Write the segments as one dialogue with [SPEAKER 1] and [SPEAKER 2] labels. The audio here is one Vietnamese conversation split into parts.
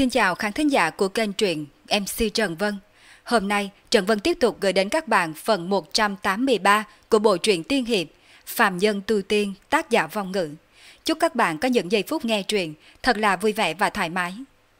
[SPEAKER 1] Xin chào khán thính giả của kênh truyện MC Trần Vân. Hôm nay, Trần Vân tiếp tục gửi đến các bạn phần 183 của bộ truyện tiên hiệp Phàm Nhân Tu Tiên, tác giả Vong Ngữ. Chúc các bạn có những giây phút nghe truyện thật là vui vẻ và thoải mái.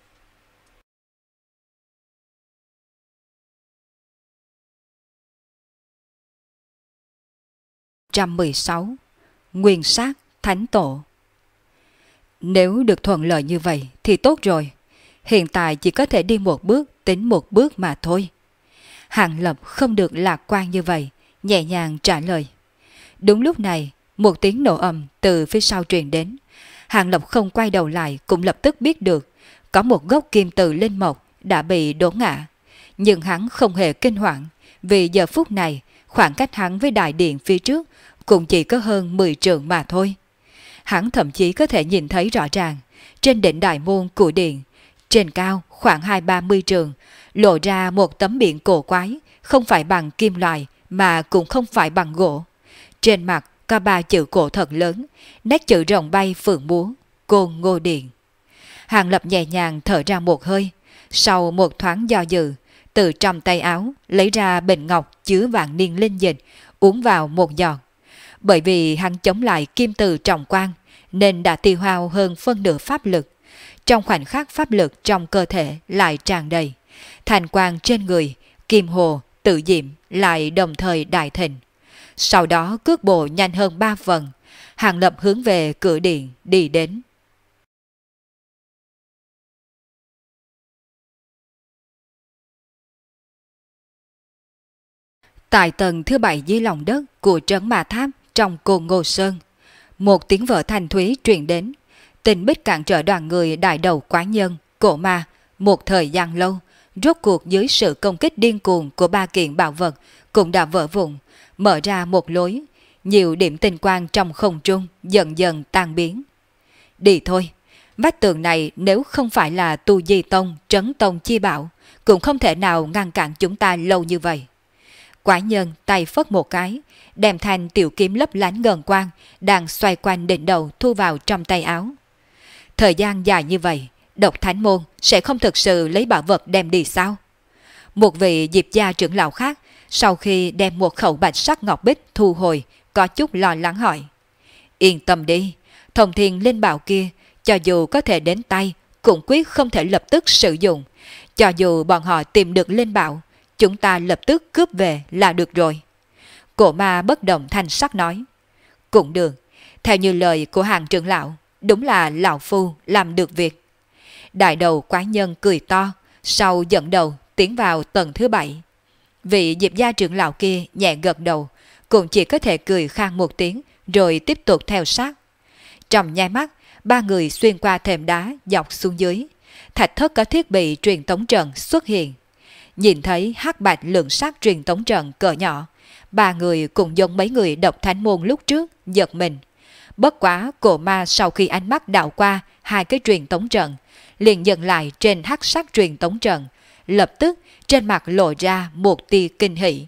[SPEAKER 1] Trăm 16. Nguyên sát Thánh Tổ. Nếu được thuận lợi như vậy thì tốt rồi. Hiện tại chỉ có thể đi một bước tính một bước mà thôi. Hàng Lập không được lạc quan như vậy, nhẹ nhàng trả lời. Đúng lúc này, một tiếng nổ ầm từ phía sau truyền đến. Hàng Lập không quay đầu lại cũng lập tức biết được có một gốc kim từ linh mộc đã bị đổ ngã. Nhưng hắn không hề kinh hoàng, vì giờ phút này khoảng cách hắn với đại điện phía trước cũng chỉ có hơn 10 trượng mà thôi. Hắn thậm chí có thể nhìn thấy rõ ràng trên đỉnh đại môn của điện, trên cao khoảng 20-30 trượng, lộ ra một tấm biển cổ quái, không phải bằng kim loại mà cũng không phải bằng gỗ. Trên mặt có 3 chữ cổ thật lớn, nét chữ rồng bay phượng múa, Côn Ngô Điện. Hàng Lập nhẹ nhàng thở ra một hơi, sau một thoáng do dự, từ trong tay áo lấy ra bình ngọc chứa vạn niên linh dịch, uống vào một giọt. Bởi vì hắn chống lại kim từ trọng quang, nên đã tiêu hao hơn phân nửa pháp lực. Trong khoảnh khắc pháp lực trong cơ thể lại tràn đầy, thành quang trên người, kim hồ, tự diệm lại đồng thời đại thịnh. Sau đó cước bộ nhanh hơn 3 phần, Hàng Lập hướng về cửa điện đi đến. Tại tầng thứ 7 dưới lòng đất của trấn Ma Tháp trong Côn Ngô Sơn, một tiếng vỡ thanh thúy truyền đến. Tình bích cản trở đoàn người đại đầu quái nhân, cổ ma, một thời gian lâu, rốt cuộc dưới sự công kích điên cuồng của 3 kiện bảo vật cũng đã vỡ vụn, mở ra một lối. Nhiều điểm tinh quang trong không trung dần dần tan biến. Đi thôi, vách tường này nếu không phải là Tu Di Tông, Trấn Tông chi bảo, cũng không thể nào ngăn cản chúng ta lâu như vậy. Quái nhân tay phất một cái, đem thanh tiểu kiếm lấp lánh ngần quang đang xoay quanh đỉnh đầu thu vào trong tay áo. Thời gian dài như vậy, Độc Thánh Môn sẽ không thực sự lấy bảo vật đem đi sao? Một vị Diệp gia trưởng lão khác sau khi đem một khẩu bạch sắc ngọc bích thu hồi, có chút lo lắng hỏi. Yên tâm đi, Thông Thiên linh bảo kia cho dù có thể đến tay cũng quyết không thể lập tức sử dụng. Cho dù bọn họ tìm được linh bảo, chúng ta lập tức cướp về là được rồi. Cổ ma bất động thanh sắc nói. Cũng được, theo như lời của Hàng trưởng lão, đúng là lão phu làm được việc. Đại đầu quái nhân cười to, sau dẫn đầu tiến vào tầng thứ 7. Vị Diệp gia trưởng lão kia nhẹ gật đầu, cũng chỉ có thể cười khan một tiếng rồi tiếp tục theo sát. Trong nháy mắt, 3 người xuyên qua thềm đá dọc xuống dưới. Thạch thất có thiết bị truyền tống trận xuất hiện. Nhìn thấy hắc bạch lượng sắc truyền tống trận cỡ nhỏ, 3 người cũng giống mấy người Độc Thánh Môn lúc trước, giật mình. Bất quá cổ ma sau khi ánh mắt đảo qua 2 cái truyền tống trận, liền dừng lại trên hắc sắc truyền tống trận, lập tức trên mặt lộ ra một tia kinh hỉ.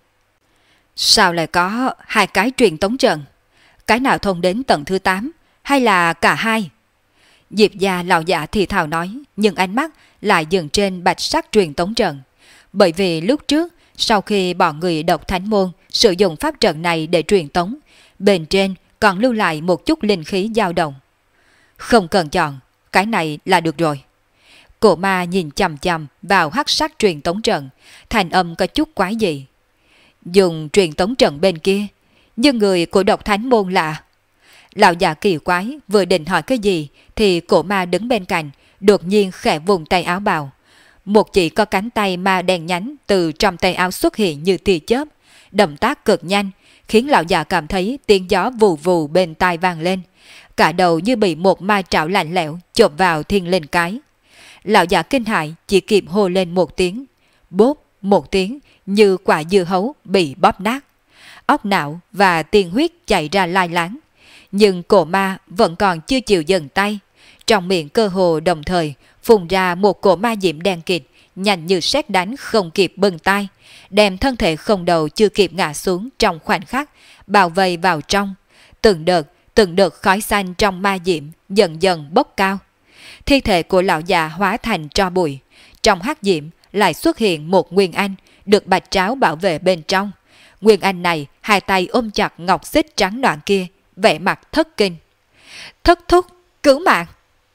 [SPEAKER 1] Sao lại có 2 cái truyền tống trận? Cái nào thông đến tầng thứ 8 hay là cả hai? Diệp gia lão giả thì thào nói, nhưng ánh mắt lại dừng trên bạch sắc truyền tống trận. Bởi vì lúc trước, sau khi bọn người Độc Thánh Môn sử dụng pháp trận này để truyền tống, bên trên còn lưu lại một chút linh khí dao động. Không cần chọn, cái này là được rồi. Cổ ma nhìn chằm chằm vào hắc sắc truyền tống trận, thành âm có chút quái dị. Dùng truyền tống trận bên kia, nhưng người của Độc Thánh Môn là... Lão già kỳ quái vừa định hỏi cái gì thì cổ ma đứng bên cạnh đột nhiên khẽ vùng tay áo bào. Một chỉ có cánh tay ma đen nhánh từ trong tay áo xuất hiện như tia chớp, động tác cực nhanh, khiến lão già cảm thấy tiếng gió vù vù bên tai vang lên. Cả đầu như bị một ma trảo lạnh lẽo chộp vào thiên linh cái. Lão già kinh hãi chỉ kịp hô lên một tiếng, bốp một tiếng như quả dưa hấu bị bóp nát. Óc não và tiên huyết chảy ra lai láng. Nhưng cổ ma vẫn còn chưa chịu dừng tay. Trong miệng cơ hồ đồng thời phun ra một cổ ma diễm đen kịt, nhanh như sét đánh không kịp bưng tay, đem thân thể không đầu chưa kịp ngã xuống trong khoảnh khắc, bao vây vào trong. Từng đợt khói xanh trong ma diễm dần dần bốc cao. thi thể của lão già hóa thành tro bụi. Trong hắc diệm lại xuất hiện một Nguyên Anh được bạch tráo bảo vệ bên trong. Nguyên Anh này hai tay ôm chặt ngọc xích trắng noãn kia, vẻ mặt thất kinh. Thất thúc, cứu mạng!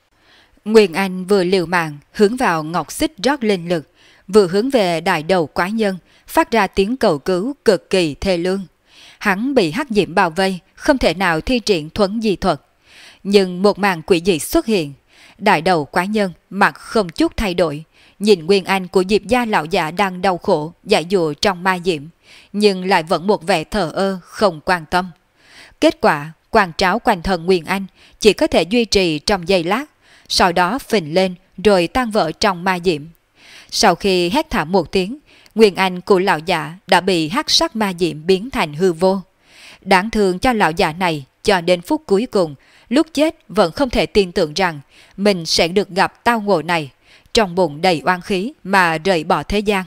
[SPEAKER 1] Nguyên Anh vừa liều mạng hướng vào ngọc xích rót linh lực, vừa hướng về đại đầu quái nhân, phát ra tiếng cầu cứu cực kỳ thê lương. Hắn bị hắc diệm bao vây, không thể nào thi triển thuấn di thuật. Nhưng một màn quỷ dị xuất hiện. Đại đầu quái nhân mặt không chút thay đổi, nhìn Nguyên Anh của Diệp gia lão già đang đau khổ, dãy dụa trong ma diệm, nhưng lại vẫn một vẻ thờ ơ, không quan tâm. Kết quả, quang tráo quanh thân Nguyên Anh chỉ có thể duy trì trong giây lát, sau đó phình lên rồi tan vỡ trong ma diệm. Sau khi hét thảm một tiếng, Nguyên Anh của lão già đã bị hắc sắc ma diệm biến thành hư vô. Đáng thương cho lão già này, cho đến phút cuối cùng, lúc chết vẫn không thể tin tưởng rằng mình sẽ được gặp tao ngộ này, trong bụng đầy oan khí mà rời bỏ thế gian.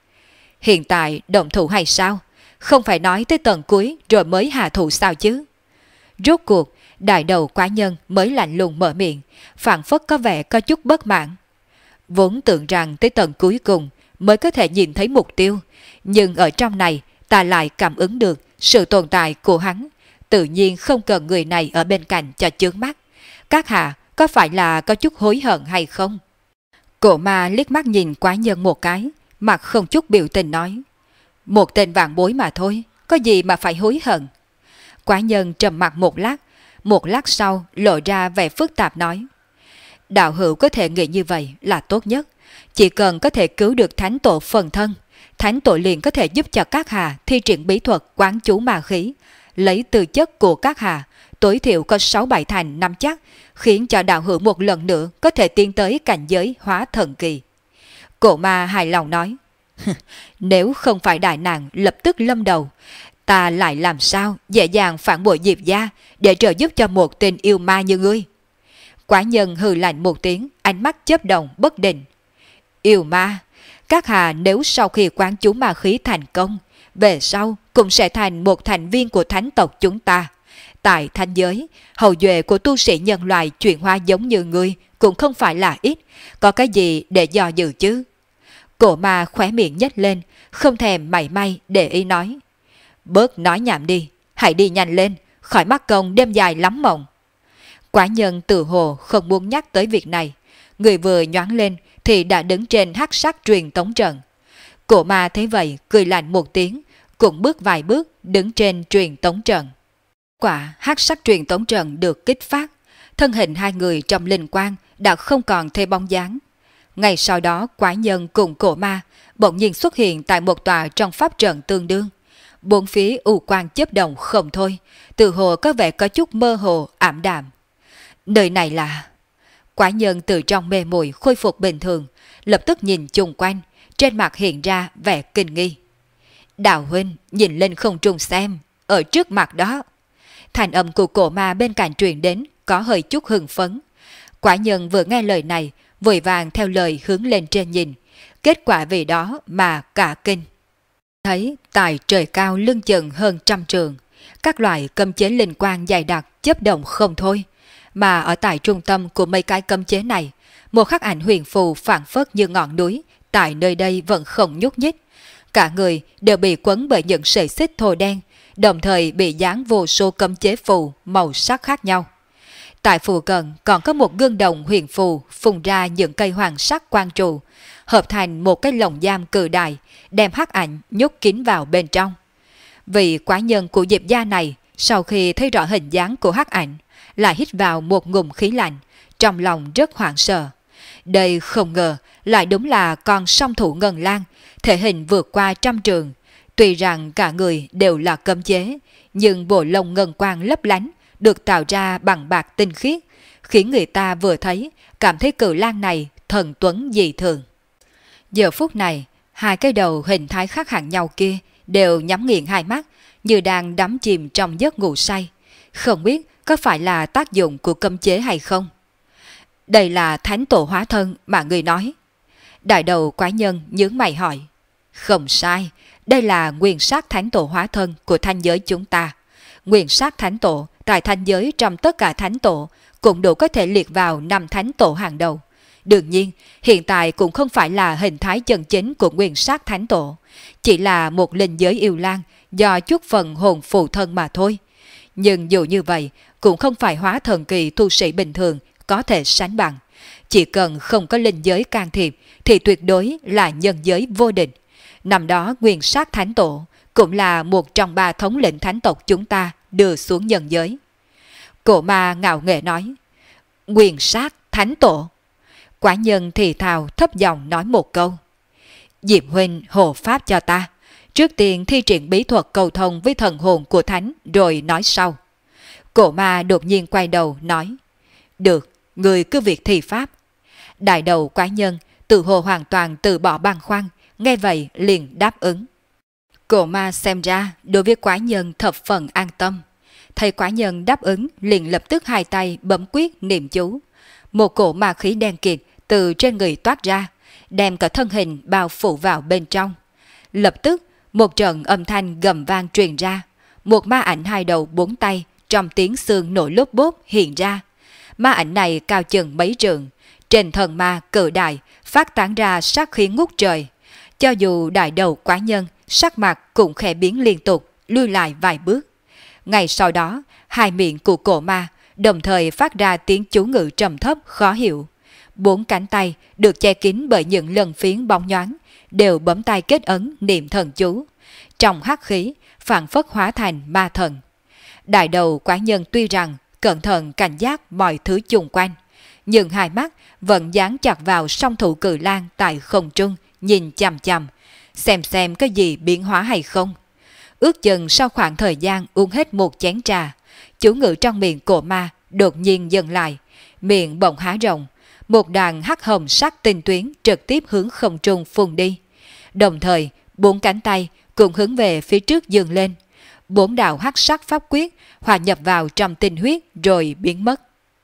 [SPEAKER 1] Hiện tại động thủ hay sao? Không phải nói tới tận cuối rồi mới hạ thủ sao chứ? Rốt cuộc, đại đầu quái nhân mới lạnh lùng mở miệng, phảng phất có vẻ có chút bất mãn. Vốn tưởng rằng tới tận cuối cùng mới có thể nhìn thấy mục tiêu, nhưng ở trong này ta lại cảm ứng được sự tồn tại của hắn, tự nhiên không cần người này ở bên cạnh cho chướng mắt. Các hạ có phải là có chút hối hận hay không? Cổ ma liếc mắt nhìn quái nhân một cái, mặt không chút biểu tình nói. Một tên vạn bối mà thôi, có gì mà phải hối hận? Quái nhân trầm mặt một lát sau lộ ra vẻ phức tạp nói. Đạo hữu có thể nghĩ như vậy là tốt nhất. Chỉ cần có thể cứu được thánh tổ phần thân, thánh tổ liền có thể giúp cho các hạ thi triển bí thuật quán chú ma khí, lấy tư chất của các hạ, tối thiểu có 6-7 thành nắm chắc, khiến cho đạo hữu một lần nữa có thể tiến tới cảnh giới hóa thần kỳ. Cổ ma hài lòng nói. Nếu không phải đại nạn lập tức lâm đầu, ta lại làm sao dễ dàng phản bội Diệp gia để trợ giúp cho một tên yêu ma như ngươi? Quái nhân hừ lạnh một tiếng, ánh mắt chớp động bất định. Yêu ma, các hạ nếu sau khi quán chú ma khí thành công, về sau cũng sẽ thành một thành viên của thánh tộc chúng ta. Tại thanh giới, hậu duệ của tu sĩ nhân loại chuyển hóa giống như ngươi cũng không phải là ít, có cái gì để dò dự chứ? Cổ ma khóe miệng nhếch lên, không thèm mảy may để ý nói. Bớt nói nhảm đi, hãy đi nhanh lên, khỏi mắc công đêm dài lắm mộng. Quả nhân tự hồ không muốn nhắc tới việc này, người vừa nhoáng lên thì đã đứng trên hắc sắc truyền tống trận. Cổ ma thấy vậy cười lạnh một tiếng, cũng bước vài bước đứng trên truyền tống trận. Quả hắc sắc truyền tống trận được kích phát, thân hình hai người trong linh quang đã không còn thấy bóng dáng. Ngày sau đó quái nhân cùng cổ ma bỗng nhiên xuất hiện tại một tòa trong pháp trận tương đương. Bốn phía u quang chớp động không thôi, tự hồ có vẻ có chút mơ hồ ảm đạm. Nơi này là... Quái nhân từ trong mê muội khôi phục bình thường, lập tức nhìn chung quanh, trên mặt hiện ra vẻ kinh nghi. Đạo huynh nhìn lên không trung xem, ở trước mặt đó. Thành âm của cổ ma bên cạnh truyền đến có hơi chút hưng phấn. Quái nhân vừa nghe lời này, vội vàng theo lời hướng lên trên nhìn, kết quả vì đó mà cả kinh. Thấy tại trời cao lưng chừng hơn 100 trượng, các loại cấm chế linh quang dày đặc chớp động không thôi, mà ở tại trung tâm của mấy cái cấm chế này, một khắc ảnh huyền phù phảng phất như ngọn núi, tại nơi đây vẫn không nhúc nhích. Cả người đều bị quấn bởi những sợi xích thô đen, đồng thời bị dán vô số cấm chế phù màu sắc khác nhau. Tại phù cận còn có một gương đồng huyền phù phun ra những cây hoàng sắc quang trụ, hợp thành một cái lồng giam cự đại, đem hắc ảnh nhốt kín vào bên trong. Vị quái nhân của Diệp gia này, sau khi thấy rõ hình dáng của hắc ảnh, lại hít vào một ngụm khí lạnh, trong lòng rất hoảng sợ. Đây không ngờ lại đúng là con song thủ Ngân Lang, thể hình vượt qua 100 trượng. Tuy rằng cả người đều là cấm chế, nhưng bộ lông ngân quang lấp lánh, được tạo ra bằng bạc tinh khiết, khiến người ta vừa thấy cảm thấy cự lang này thần tuấn dị thường. Giờ phút này, hai cái đầu hình thái khác hẳn nhau kia đều nhắm nghiền hai mắt, như đang đắm chìm trong giấc ngủ say. Không biết có phải là tác dụng của cấm chế hay không? Đây là thánh tổ hóa thân mà người nói. Đại đầu quái nhân nhướng mày hỏi. Không sai, đây là nguyên sát thánh tổ hóa thân của thanh giới chúng ta. Nguyên sát thánh tổ tại thanh giới trong tất cả thánh tổ cũng đủ có thể liệt vào năm thánh tổ hàng đầu. Đương nhiên, hiện tại cũng không phải là hình thái chân chính của nguyên sát thánh tổ, chỉ là một linh giới yêu lang do chút phần hồn phụ thân mà thôi. Nhưng dù như vậy, cũng không phải hóa thần kỳ tu sĩ bình thường có thể sánh bằng. Chỉ cần không có linh giới can thiệp thì tuyệt đối là nhân giới vô địch. Năm đó nguyên sát thánh tổ cũng là một trong 3 thống lĩnh thánh tộc chúng ta đưa xuống nhân giới. Cổ ma ngạo nghễ nói, nguyên sát thánh tổ. Quả nhân thì thào thấp giọng nói một câu, Diệp huynh hộ pháp cho ta, trước tiên thi triển bí thuật cầu thông với thần hồn của thánh rồi nói sau. Cổ ma đột nhiên quay đầu nói, được, người cứ việc thi pháp. Đại đầu quái nhân tự hồ hoàn toàn từ bỏ băn khoăn, nghe vậy liền đáp ứng. Cổ ma xem ra đối với quái nhân thập phần an tâm. Thấy quái nhân đáp ứng liền lập tức hai tay bấm quyết niệm chú. Một cổ ma khí đen kịt từ trên người toát ra, đem cả thân hình bao phủ vào bên trong. Lập tức một trận âm thanh gầm vang truyền ra, một ma ảnh 2 đầu 4 tay trong tiếng xương nổi lốp bốp hiện ra. Ma ảnh này cao chừng mấy trượng, trên thân ma cự đại phát tán ra sát khí ngút trời. Cho dù đại đầu quái nhân sắc mặt cũng khẽ biến liên tục, lui lại vài bước. Ngay sau đó, hai miệng của cổ ma đồng thời phát ra tiếng chú ngữ trầm thấp khó hiểu. 4 cánh tay được che kín bởi những lân phiến bóng nhoáng, đều bấm tay kết ấn niệm thần chú. Trong hắc khí, phảng phất hóa thành ma thần. Đại đầu quái nhân tuy rằng cẩn thận cảnh giác mọi thứ chung quanh, nhưng hai mắt vẫn dán chặt vào song thủ cự lang tại không trung, nhìn chằm chằm, xem có gì biến hóa hay không. Ước chừng sau khoảng thời gian uống hết một chén trà, chú ngữ trong miệng cổ ma đột nhiên dừng lại, miệng bỗng há rộng, một đàn hắc hồng sắc tinh tuyến trực tiếp hướng không trung phun đi. Đồng thời, 4 cánh tay cũng hướng về phía trước dâng lên. 4 đạo hắc sắc pháp quyết hòa nhập vào trong tinh huyết rồi biến mất.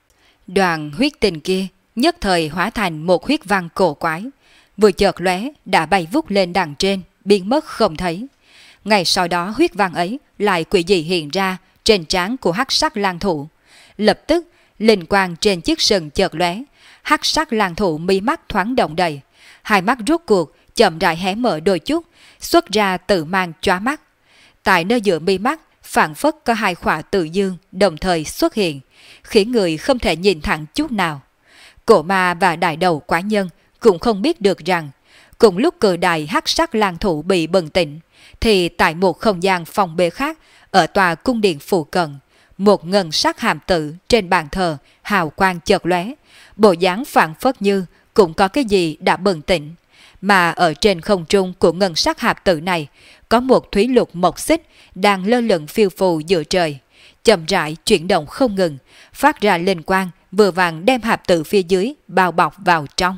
[SPEAKER 1] Đoàn huyết tinh kia nhất thời hóa thành một huyết văn cổ quái, vừa chợt lóe đã bay vút lên đằng trên, biến mất không thấy. Ngay sau đó huyết văn ấy lại quỷ dị hiện ra trên trán của hắc sắc lang thủ. Lập tức linh quang trên chiếc sừng chợt lóe, hắc sắc lang thủ mi mắt thoáng động đầy, hai mắt rút cuộc chậm rãi hé mở đôi chút, xuất ra tự mang chóa mắt. Tại nơi giữa mi mắt phảng phất có 2 khỏa tự dương đồng thời xuất hiện, khiến người không thể nhìn thẳng chút nào. Cổ ma và đại đầu quái nhân cũng không biết được rằng, cùng lúc cự đại hắc sắc lang thủ bị bừng tỉnh, thì tại một không gian phòng bế khác ở tòa cung điện phụ cận, một ngân sắc hàm tử trên bàn thờ hào quang chợt lóe, bộ dáng phảng phất như cũng có cái gì đã bừng tỉnh. Mà ở trên không trung của ngân sắc hàm tử này có một thúy lục mộc xích đang lơ lửng phiêu phù giữa trời, chậm rãi chuyển động không ngừng, phát ra linh quang vừa vàng đem hàm tử phía dưới bao bọc vào trong.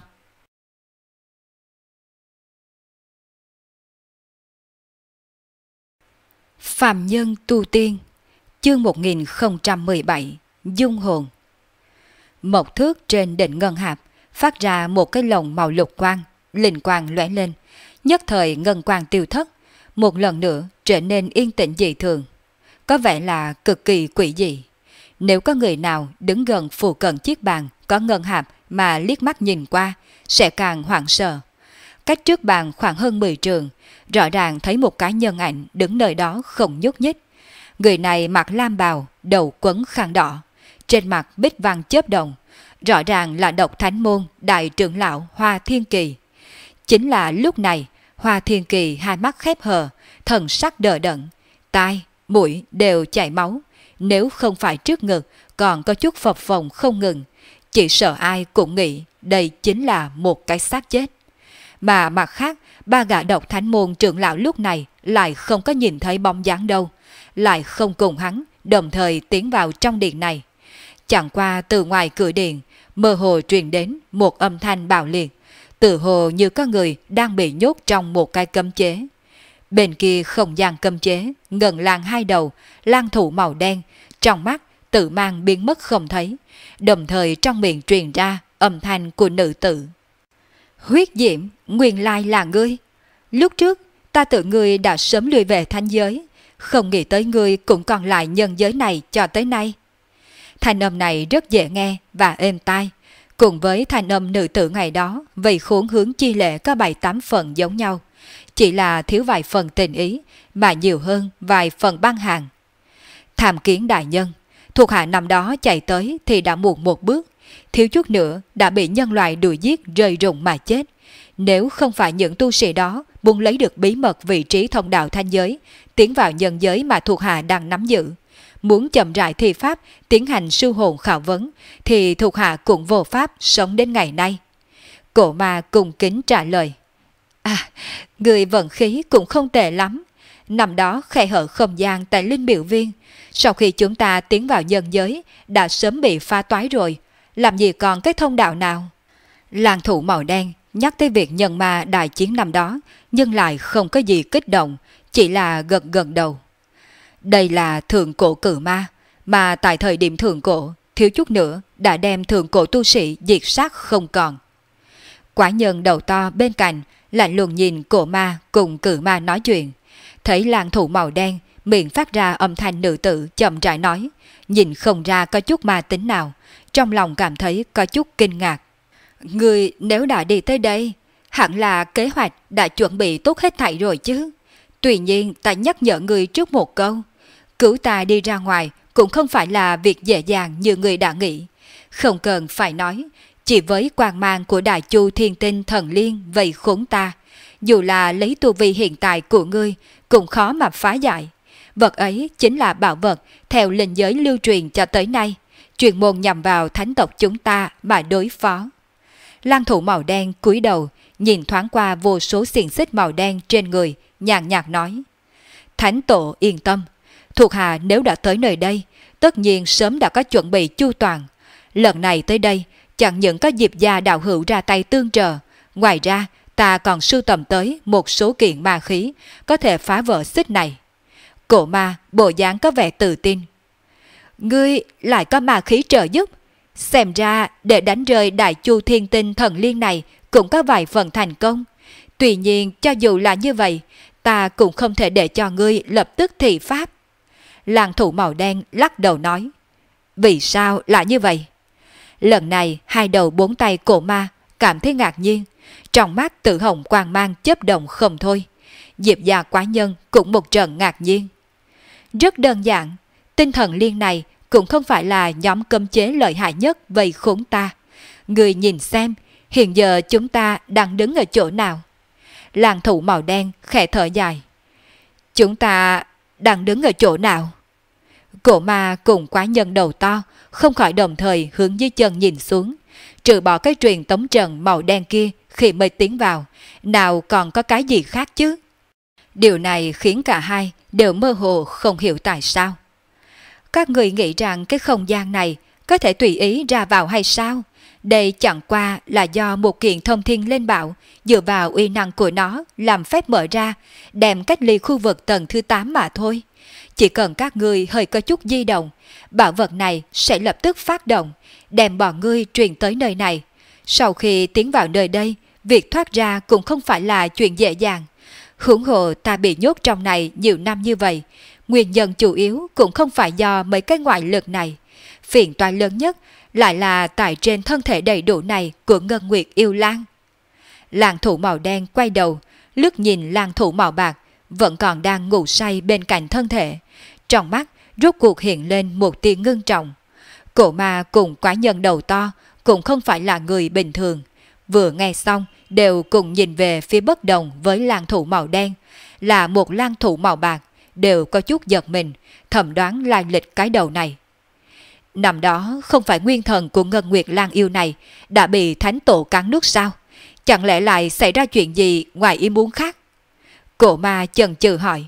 [SPEAKER 1] Phàm nhân tu tiên, chương 1017, dung hồn. Một thước trên đỉnh ngân hạp phát ra một cái lồng màu lục quang, linh quang lóe lên, nhất thời ngân quang tiêu thất, một lần nữa trở nên yên tĩnh dị thường, có vẻ là cực kỳ quỷ dị. Nếu có người nào đứng gần phụ cận chiếc bàn có ngân hạp mà liếc mắt nhìn qua, sẽ càng hoảng sợ. Cách trước bàn khoảng hơn 10 trượng, rõ ràng thấy một cái nhân ảnh đứng nơi đó không nhúc nhích. Người này mặc lam bào, đầu quấn khăn đỏ, trên mặt bích văn chớp động, rõ ràng là Độc Thánh Môn đại trưởng lão Hoa Thiên Kỳ. Chính là lúc này, Hoa Thiên Kỳ hai mắt khép hờ, thần sắc đờ đẫn, tai, mũi đều chảy máu, nếu không phải trước ngực còn có chút phập phồng không ngừng, chỉ sợ ai cũng nghĩ đây chính là một cái xác chết. Mà mặt khác, 3 gã Độc Thánh Môn trưởng lão lúc này lại không có nhìn thấy bóng dáng đâu, lại không cùng hắn đồng thời tiến vào trong điện này. Chẳng qua từ ngoài cửa điện, mơ hồ truyền đến một âm thanh bạo liệt, tự hồ như có người đang bị nhốt trong một cái cấm chế. Bên kia không gian cấm chế, ngần lang 2 đầu, lang thủ màu đen, trong mắt tự mang biến mất không thấy, đồng thời trong miệng truyền ra âm thanh của nữ tử. Huyết Diễm, nguyên lai là ngươi. Lúc trước, ta tự ngươi đã sớm lùi về thanh giới, không nghĩ tới ngươi cũng còn lại nhân giới này cho tới nay. Thanh âm này rất dễ nghe và êm tai, cùng với thanh âm nữ tử ngày đó vì khuôn hướng chi lệ có 7-8 phần giống nhau, chỉ là thiếu vài phần tình ý mà nhiều hơn vài phần băng hàng. Tham kiến đại nhân, thuộc hạ năm đó chạy tới thì đã muộn một bước, thiếu chút nữa đã bị nhân loại đuổi giết rơi rụng mà chết. Nếu không phải những tu sĩ đó muốn lấy được bí mật vị trí thông đạo thanh giới, tiến vào nhân giới mà thuộc hạ đang nắm giữ, muốn chậm rãi thi pháp tiến hành siêu hồn khảo vấn, thì thuộc hạ cũng vô pháp sống đến ngày nay. Cổ ma cung kính trả lời. Người vận khí cũng không tệ lắm. Năm đó khe hở không gian tại Linh Biểu Viên, sau khi chúng ta tiến vào nhân giới đã sớm bị phá toái rồi, làm gì còn cái thông đạo nào. Lang thủ màu đen nhắc tới việc nhân ma đại chiến năm đó, nhưng lại không có gì kích động, chỉ là gật gật đầu. Đây là thượng cổ cử ma, mà tại thời điểm thượng cổ, thiếu chút nữa đã đem thượng cổ tu sĩ diệt sát không còn. Quả nhân đầu to bên cạnh lạnh lùng nhìn cổ ma cùng cử ma nói chuyện, thấy lang thủ màu đen miệng phát ra âm thanh nữ tử chậm rãi nói, nhìn không ra có chút ma tính nào, trong lòng cảm thấy có chút kinh ngạc. Người nếu đã đi tới đây, hẳn là kế hoạch đã chuẩn bị tốt hết thảy rồi chứ. Tuy nhiên ta nhắc nhở người trước một câu, cứu ta đi ra ngoài cũng không phải là việc dễ dàng như người đã nghĩ. Không cần phải nói, chỉ với quang mang của Đại Chu Thiên Tinh Thần Liên vây khốn ta, dù là lấy tu vi hiện tại của ngươi cũng khó mà phá giải. Vật ấy chính là bảo vật theo linh giới lưu truyền cho tới nay, chuyên môn nhằm vào thánh tộc chúng ta mà đối phó. Lang thủ màu đen cúi đầu, nhìn thoáng qua vô số xiềng xích màu đen trên người, nhàn nhạt nói. Thánh tổ yên tâm, thuộc hạ nếu đã tới nơi đây, tất nhiên sớm đã có chuẩn bị chu toàn. Lần này tới đây, chẳng những có Diệp gia đạo hữu ra tay tương trợ, ngoài ra ta còn sưu tầm tới một số kiện ma khí, có thể phá vỡ xích này. Cổ ma bộ dáng có vẻ tự tin. Ngươi lại có ma khí trợ giúp, xem ra để đánh rơi Đại Chu Thiên Tinh Thần Liên này cũng có vài phần thành công. Tuy nhiên cho dù là như vậy, ta cũng không thể để cho ngươi lập tức thị pháp. Lang thủ màu đen lắc đầu nói. Vì sao lại như vậy? Lần này hai đầu bốn tay cổ ma cảm thấy ngạc nhiên, trong mắt tự hồng quang mang chớp động không thôi. Diệp gia quái nhân cũng một trận ngạc nhiên. Rất đơn giản, tinh thần liên này cũng không phải là nhóm cấm chế lợi hại nhất vây khốn ta. Người nhìn xem, hiện giờ chúng ta đang đứng ở chỗ nào? Lang thủ màu đen khẽ thở dài. Chúng ta đang đứng ở chỗ nào? Cổ ma cùng quái nhân đầu to không khỏi đồng thời hướng dưới chân nhìn xuống. Trừ bỏ cái truyền tống trần màu đen kia khi mới tiến vào, nào còn có cái gì khác chứ? Điều này khiến cả hai đều mơ hồ không hiểu tại sao. Các người nghĩ rằng cái không gian này có thể tùy ý ra vào hay sao? Đây chẳng qua là do một kiện thông thiên lên bảo dựa vào uy năng của nó làm phép mở ra, đem cách ly khu vực tầng thứ 8 mà thôi. Chỉ cần các ngươi hơi có chút di động, bảo vật này sẽ lập tức phát động, đem bọn ngươi truyền tới nơi này. Sau khi tiến vào nơi đây, việc thoát ra cũng không phải là chuyện dễ dàng. Huống hồ ta bị nhốt trong này nhiều năm như vậy, nguyên nhân chủ yếu cũng không phải do mấy cái ngoại lực này. Phiền toái lớn nhất lại là tại trên thân thể đầy đủ này của Ngân Nguyệt Yêu Lang. Lang thủ màu đen quay đầu, lướt nhìn lang thủ màu bạc, vẫn còn đang ngủ say bên cạnh thân thể. Trong mắt rốt cuộc hiện lên một tia ngưng trọng. Cổ ma cùng quái nhân đầu to cũng không phải là người bình thường. Vừa nghe xong đều cùng nhìn về phía bất đồng với lang thủ màu đen, là một lang thủ màu bạc, đều có chút giật mình, thẩm đoán lai lịch cái đầu này. Năm đó không phải nguyên thần của Ngân Nguyệt Lang yêu này đã bị thánh tổ cắn nuốt sao? Chẳng lẽ lại xảy ra chuyện gì ngoài ý muốn khác? Cổ ma chần chừ hỏi.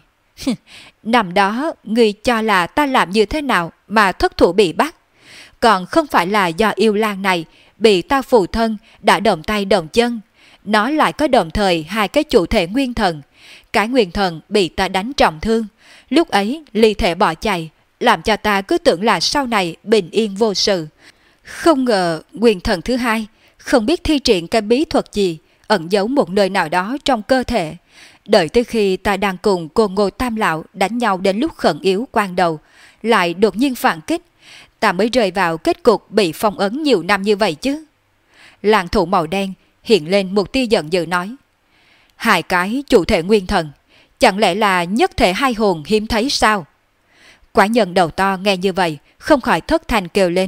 [SPEAKER 1] Năm đó ngươi cho là ta làm như thế nào mà thất thủ bị bắt? Còn không phải là do yêu lang này bị ta phụ thân đã động tay động chân. Nó lại có đồng thời hai cái chủ thể nguyên thần. Cái nguyên thần bị ta đánh trọng thương, lúc ấy ly thể bỏ chạy, làm cho ta cứ tưởng là sau này bình yên vô sự. Không ngờ nguyên thần thứ hai không biết thi triển cái bí thuật gì, ẩn giấu một nơi nào đó trong cơ thể. Đợi tới khi ta đang cùng cô Ngô Tam Lão đánh nhau đến lúc khẩn yếu quan đầu, lại đột nhiên phản kích. ta mới rơi vào kết cục bị phong ấn nhiều năm như vậy chứ? Lang thủ màu đen hiện lên một tia giận dữ nói. Hai cái chủ thể nguyên thần, chẳng lẽ là nhất thể hai hồn hiếm thấy sao? Quả nhân đầu to nghe như vậy, không khỏi thất thanh kêu lên.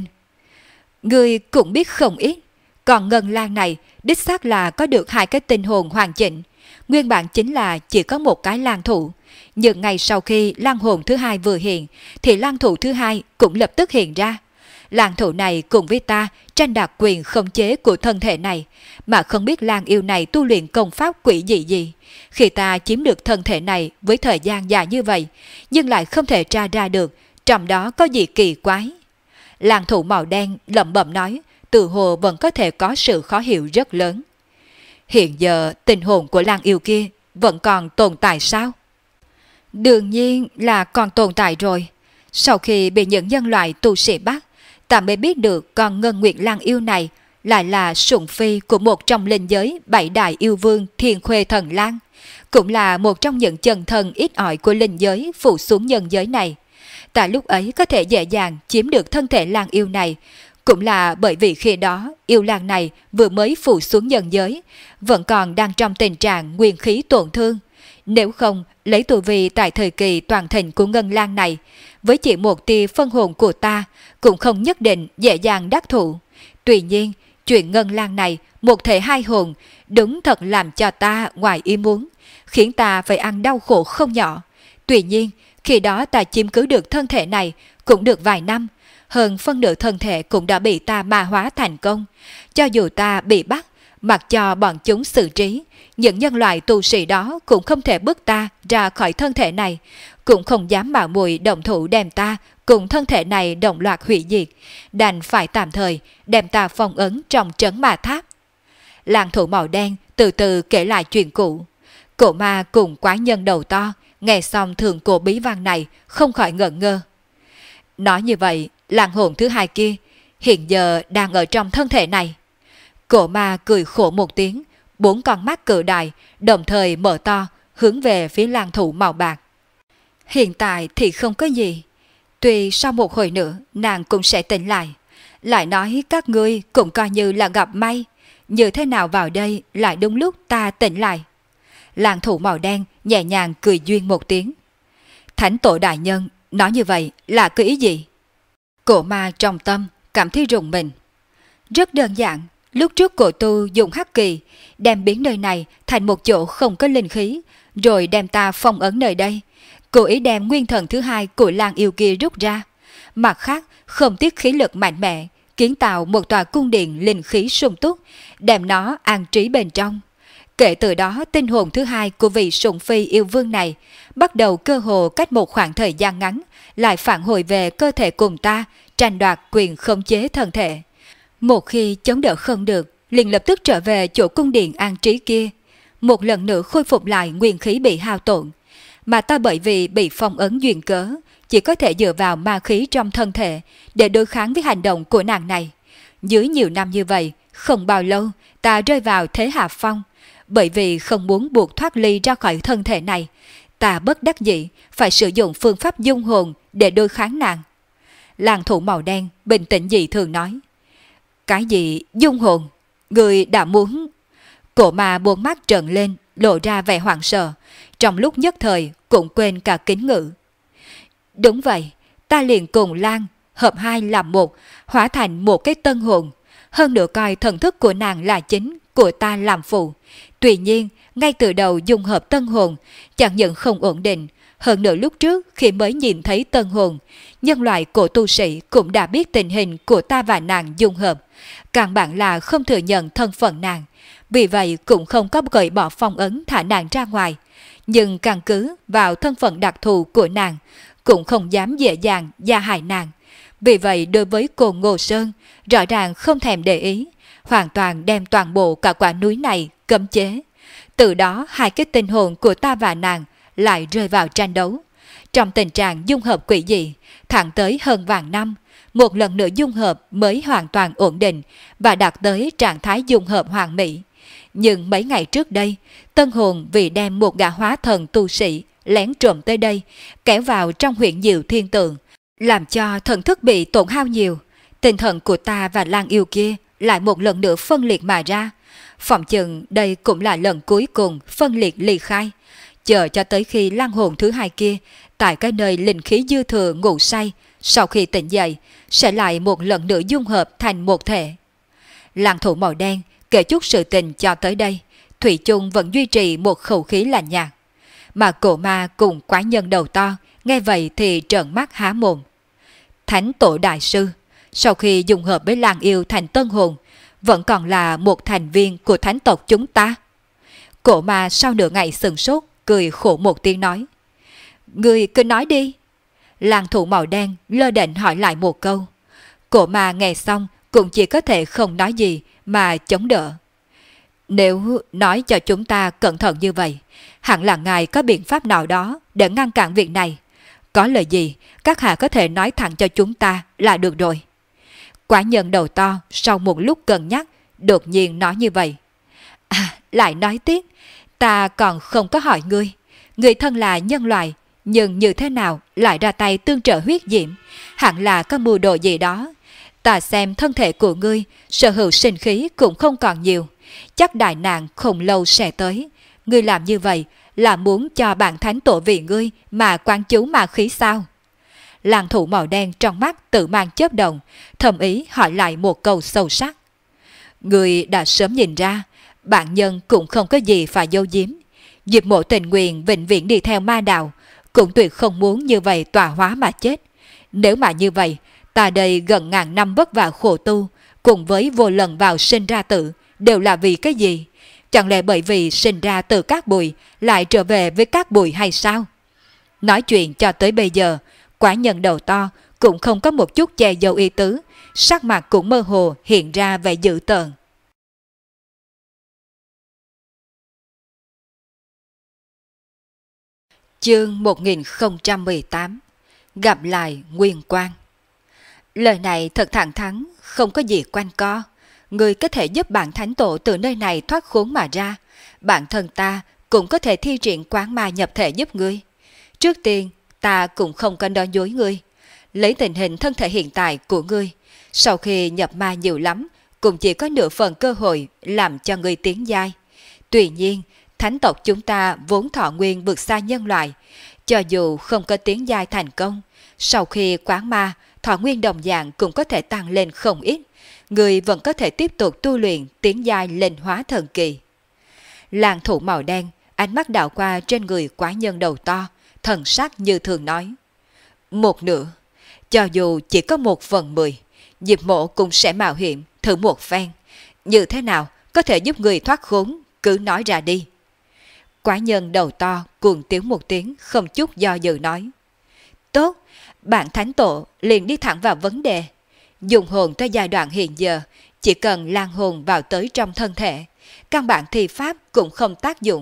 [SPEAKER 1] Ngươi cũng biết không ít, còn Ngân Lang này đích xác là có được hai cái tinh hồn hoàn chỉnh. Nguyên bản chính là chỉ có một cái lang thủ, nhưng ngay sau khi lang hồn thứ hai vừa hiện, thì lang thủ thứ hai cũng lập tức hiện ra. Lang thủ này cùng với ta tranh đoạt quyền khống chế của thân thể này, mà không biết lang yêu này tu luyện công pháp quỷ dị gì. Khi ta chiếm được thân thể này với thời gian dài như vậy, nhưng lại không thể tra ra được trong đó có gì kỳ quái. Lang thủ màu đen lẩm bẩm nói, tự hồ vẫn có thể có sự khó hiểu rất lớn. Hiện giờ tình hồn của lang yêu kia vẫn còn tồn tại sao? Đương nhiên là còn tồn tại rồi. Sau khi bị những nhân loại tu sĩ bắt, ta mới biết được con Ngân Nguyệt lang yêu này lại là sủng phi của một trong linh giới bảy đại yêu vương Thiên Khuê Thần Lang, cũng là một trong những chân thần ít ỏi của linh giới phụ xuống nhân giới này. Ta lúc ấy có thể dễ dàng chiếm được thân thể lang yêu này, cũng là bởi vì khi đó yêu lang này vừa mới phụ xuống nhân giới, vẫn còn đang trong tình trạng nguyên khí tổn thương. Nếu không lấy tu vi tại thời kỳ toàn thịnh của Ngân Lang này, với chỉ một tia phân hồn của ta cũng không nhất định dễ dàng đắc thủ. Tuy nhiên, chuyện Ngân Lang này một thể hai hồn đúng thật làm cho ta ngoài ý muốn, khiến ta phải ăn đau khổ không nhỏ. Tuy nhiên, khi đó ta chiếm cứ được thân thể này cũng được vài năm, hơn phân nửa thân thể cũng đã bị ta ma hóa thành công. Cho dù ta bị bắt, mặc cho bọn chúng xử trí, những nhân loại tu sĩ đó cũng không thể bức ta ra khỏi thân thể này, cũng không dám mạo muội động thủ đem ta cùng thân thể này đồng loạt hủy diệt, đành phải tạm thời đem ta phong ấn trong trấn ma tháp. Lang thủ màu đen từ từ kể lại chuyện cũ. Cổ ma cùng quái nhân đầu to nghe xong thường cổ bí văn này không khỏi ngẩn ngơ. Nói như vậy, lang hồn thứ hai kia hiện giờ đang ở trong thân thể này. Cổ ma cười khổ một tiếng, bốn con mắt cự đại đồng thời mở to hướng về phía lang thủ màu bạc. Hiện tại thì không có gì, tuy sau một hồi nữa nàng cũng sẽ tỉnh lại. Lại nói các ngươi cũng coi như là gặp may, như thế nào vào đây lại đúng lúc ta tỉnh lại. Lang thủ màu đen nhẹ nhàng cười duyên một tiếng. Thánh tổ đại nhân nói như vậy là cái ý gì? Cổ ma trong tâm cảm thấy rùng mình. Rất đơn giản, lúc trước cổ tu dùng hắc kỳ đem biến nơi này thành một chỗ không có linh khí, rồi đem ta phong ấn nơi đây. Cố ý đem nguyên thần thứ hai của lang yêu kia rút ra. Mặt khác không tiếc khí lực mạnh mẽ, kiến tạo một tòa cung điện linh khí sung túc, đem nó an trí bên trong. Kể từ đó tinh hồn thứ hai của vị sủng phi yêu vương này bắt đầu cơ hồ cách một khoảng thời gian ngắn lại phản hồi về cơ thể cùng ta, tranh đoạt quyền khống chế thân thể. Một khi chống đỡ không được, liền lập tức trở về chỗ cung điện an trí kia, một lần nữa khôi phục lại nguyên khí bị hao tổn. Mà ta bởi vì bị phong ấn duyên cớ, chỉ có thể dựa vào ma khí trong thân thể để đối kháng với hành động của nàng này. Dưới nhiều năm như vậy, không bao lâu ta rơi vào thế hạ phong. Bởi vì không muốn buộc thoát ly ra khỏi thân thể này, ta bất đắc dĩ phải sử dụng phương pháp dung hồn để đối kháng nàng. Lang thủ màu đen bình tĩnh dị thường nói. Cái gì dung hồn? Người đã muốn... Cổ ma buông mắt trợn lên, lộ ra vẻ hoảng sợ, trong lúc nhất thời cũng quên cả kính ngữ. Đúng vậy, ta liền cùng Lang hợp hai làm một, hóa thành một cái tân hồn. Hơn nữa coi thần thức của nàng là chính, của ta làm phụ. Tuy nhiên, ngay từ đầu dung hợp tân hồn chẳng những không ổn định, hơn nữa lúc trước khi mới nhìn thấy tân hồn, nhân loại của tu sĩ cũng đã biết tình hình của ta và nàng dung hợp, căn bản là không thừa nhận thân phận nàng, vì vậy cũng không có cởi bỏ phong ấn thả nàng ra ngoài. Nhưng căn cứ vào thân phận đặc thù của nàng, cũng không dám dễ dàng gia hại nàng. Vì vậy đối với Côn Ngô Sơn, rõ ràng không thèm để ý, hoàn toàn đem toàn bộ cả quả núi này cấm chế. Từ đó hai cái tinh hồn của ta và nàng lại rơi vào tranh đấu. Trong tình trạng dung hợp quỷ dị, thẳng tới hơn vạn năm, một lần nữa dung hợp mới hoàn toàn ổn định và đạt tới trạng thái dung hợp hoàn mỹ. Nhưng mấy ngày trước đây, tân hồn vì đem một gã hóa thần tu sĩ lén trộm tới đây, kéo vào trong huyện Diệu Thiên Tượng, làm cho thần thức bị tổn hao nhiều. Tinh thần của ta và Lan yêu kia lại một lần nữa phân liệt mà ra. Phỏng chừng đây cũng là lần cuối cùng phân liệt ly khai. Chờ cho tới khi Lan hồn thứ hai kia tại cái nơi linh khí dư thừa ngủ say, sau khi tỉnh dậy sẽ lại một lần nữa dung hợp thành một thể. Lan thủ màu đen kể chút sự tình cho tới đây, thủy chung vẫn duy trì một khẩu khí lạnh nhạt. Mà cổ ma cùng quái nhân đầu to nghe vậy thì trợn mắt há mồm. Thánh tổ đại sư sau khi dung hợp với Lan yêu thành tân hồn vẫn còn là một thành viên của thánh tộc chúng ta. Cổ ma sau nửa ngày sừng sốt cười khổ một tiếng nói: Ngươi cứ nói đi. Lan thủ màu đen lơ đễnh hỏi lại một câu. Cổ ma nghe xong cũng chỉ có thể không nói gì mà chống đỡ. Nếu nói cho chúng ta cẩn thận như vậy, hẳn là ngài có biện pháp nào đó để ngăn cản việc này. Có lời gì các hạ có thể nói thẳng cho chúng ta là được rồi. Quả nhân đầu to sau một lúc cân nhắc đột nhiên nói như vậy. Lại nói tiếp, ta còn không có hỏi ngươi. Ngươi thân là nhân loại, nhưng như thế nào lại ra tay tương trợ huyết diễm? Hẳn là có mưu đồ gì đó. Ta xem thân thể của ngươi sở hữu sinh khí cũng không còn nhiều, chắc đại nạn không lâu sẽ tới. Ngươi làm như vậy là muốn cho bản thánh tổ vì ngươi mà quán chú ma khí sao? Làng thủ màu đen trong mắt tự mang chớp động, thầm ý hỏi lại một câu sâu sắc. Ngươi đã sớm nhìn ra, bản nhân cũng không có gì phải giấu giếm. Diệp Mộ tình nguyện vĩnh viễn đi theo ma đạo, cũng tuyệt không muốn như vậy tọa hóa mà chết. Nếu mà như vậy, ta đây gần ngàn năm vất vả khổ tu, cùng với vô lần vào sinh ra tử, đều là vì cái gì? Chẳng lẽ bởi vì sinh ra từ các bụi lại trở về với các bụi hay sao? Nói chuyện cho tới bây giờ, quả nhân đầu to cũng không có một chút che giấu ý tứ, sắc mặt cũng mơ hồ hiện ra vẻ dữ tợn. Chương 1018. Gặp lại Nguyên Quang. Lời này thật thẳng thắn, không có gì quanh co. Người có thể giúp bạn thánh tổ từ nơi này thoát khốn mà ra. Bản thân ta cũng có thể thi triển quán ma nhập thể giúp ngươi. Trước tiên, ta cũng không có nói dối ngươi. Lấy tình hình thân thể hiện tại của ngươi, sau khi nhập ma nhiều lắm, cũng chỉ có nửa phần cơ hội làm cho ngươi tiến giai. Tuy nhiên, thánh tộc chúng ta vốn thọ nguyên vượt xa nhân loại. Cho dù không có tiến giai thành công, sau khi quán ma, thọ nguyên đồng dạng cũng có thể tăng lên không ít. Người vẫn có thể tiếp tục tu luyện tiến giai lên hóa thần kỳ. Làng thủ màu đen, ánh mắt đảo qua trên người quái nhân đầu to, thần sắc như thường nói. Một nửa, cho dù chỉ có 1/10, Diệp Mộ cũng sẽ mạo hiểm thử một phen. Như thế nào có thể giúp người thoát khốn, cứ nói ra đi. Quái nhân đầu to cuồng tiếng một tiếng, không chút do dự nói. Tốt, bạn thánh tổ liền đi thẳng vào vấn đề. Dùng hồn tới giai đoạn hiện giờ, chỉ cần lan hồn vào tới trong thân thể, căn bản thi pháp cũng không tác dụng.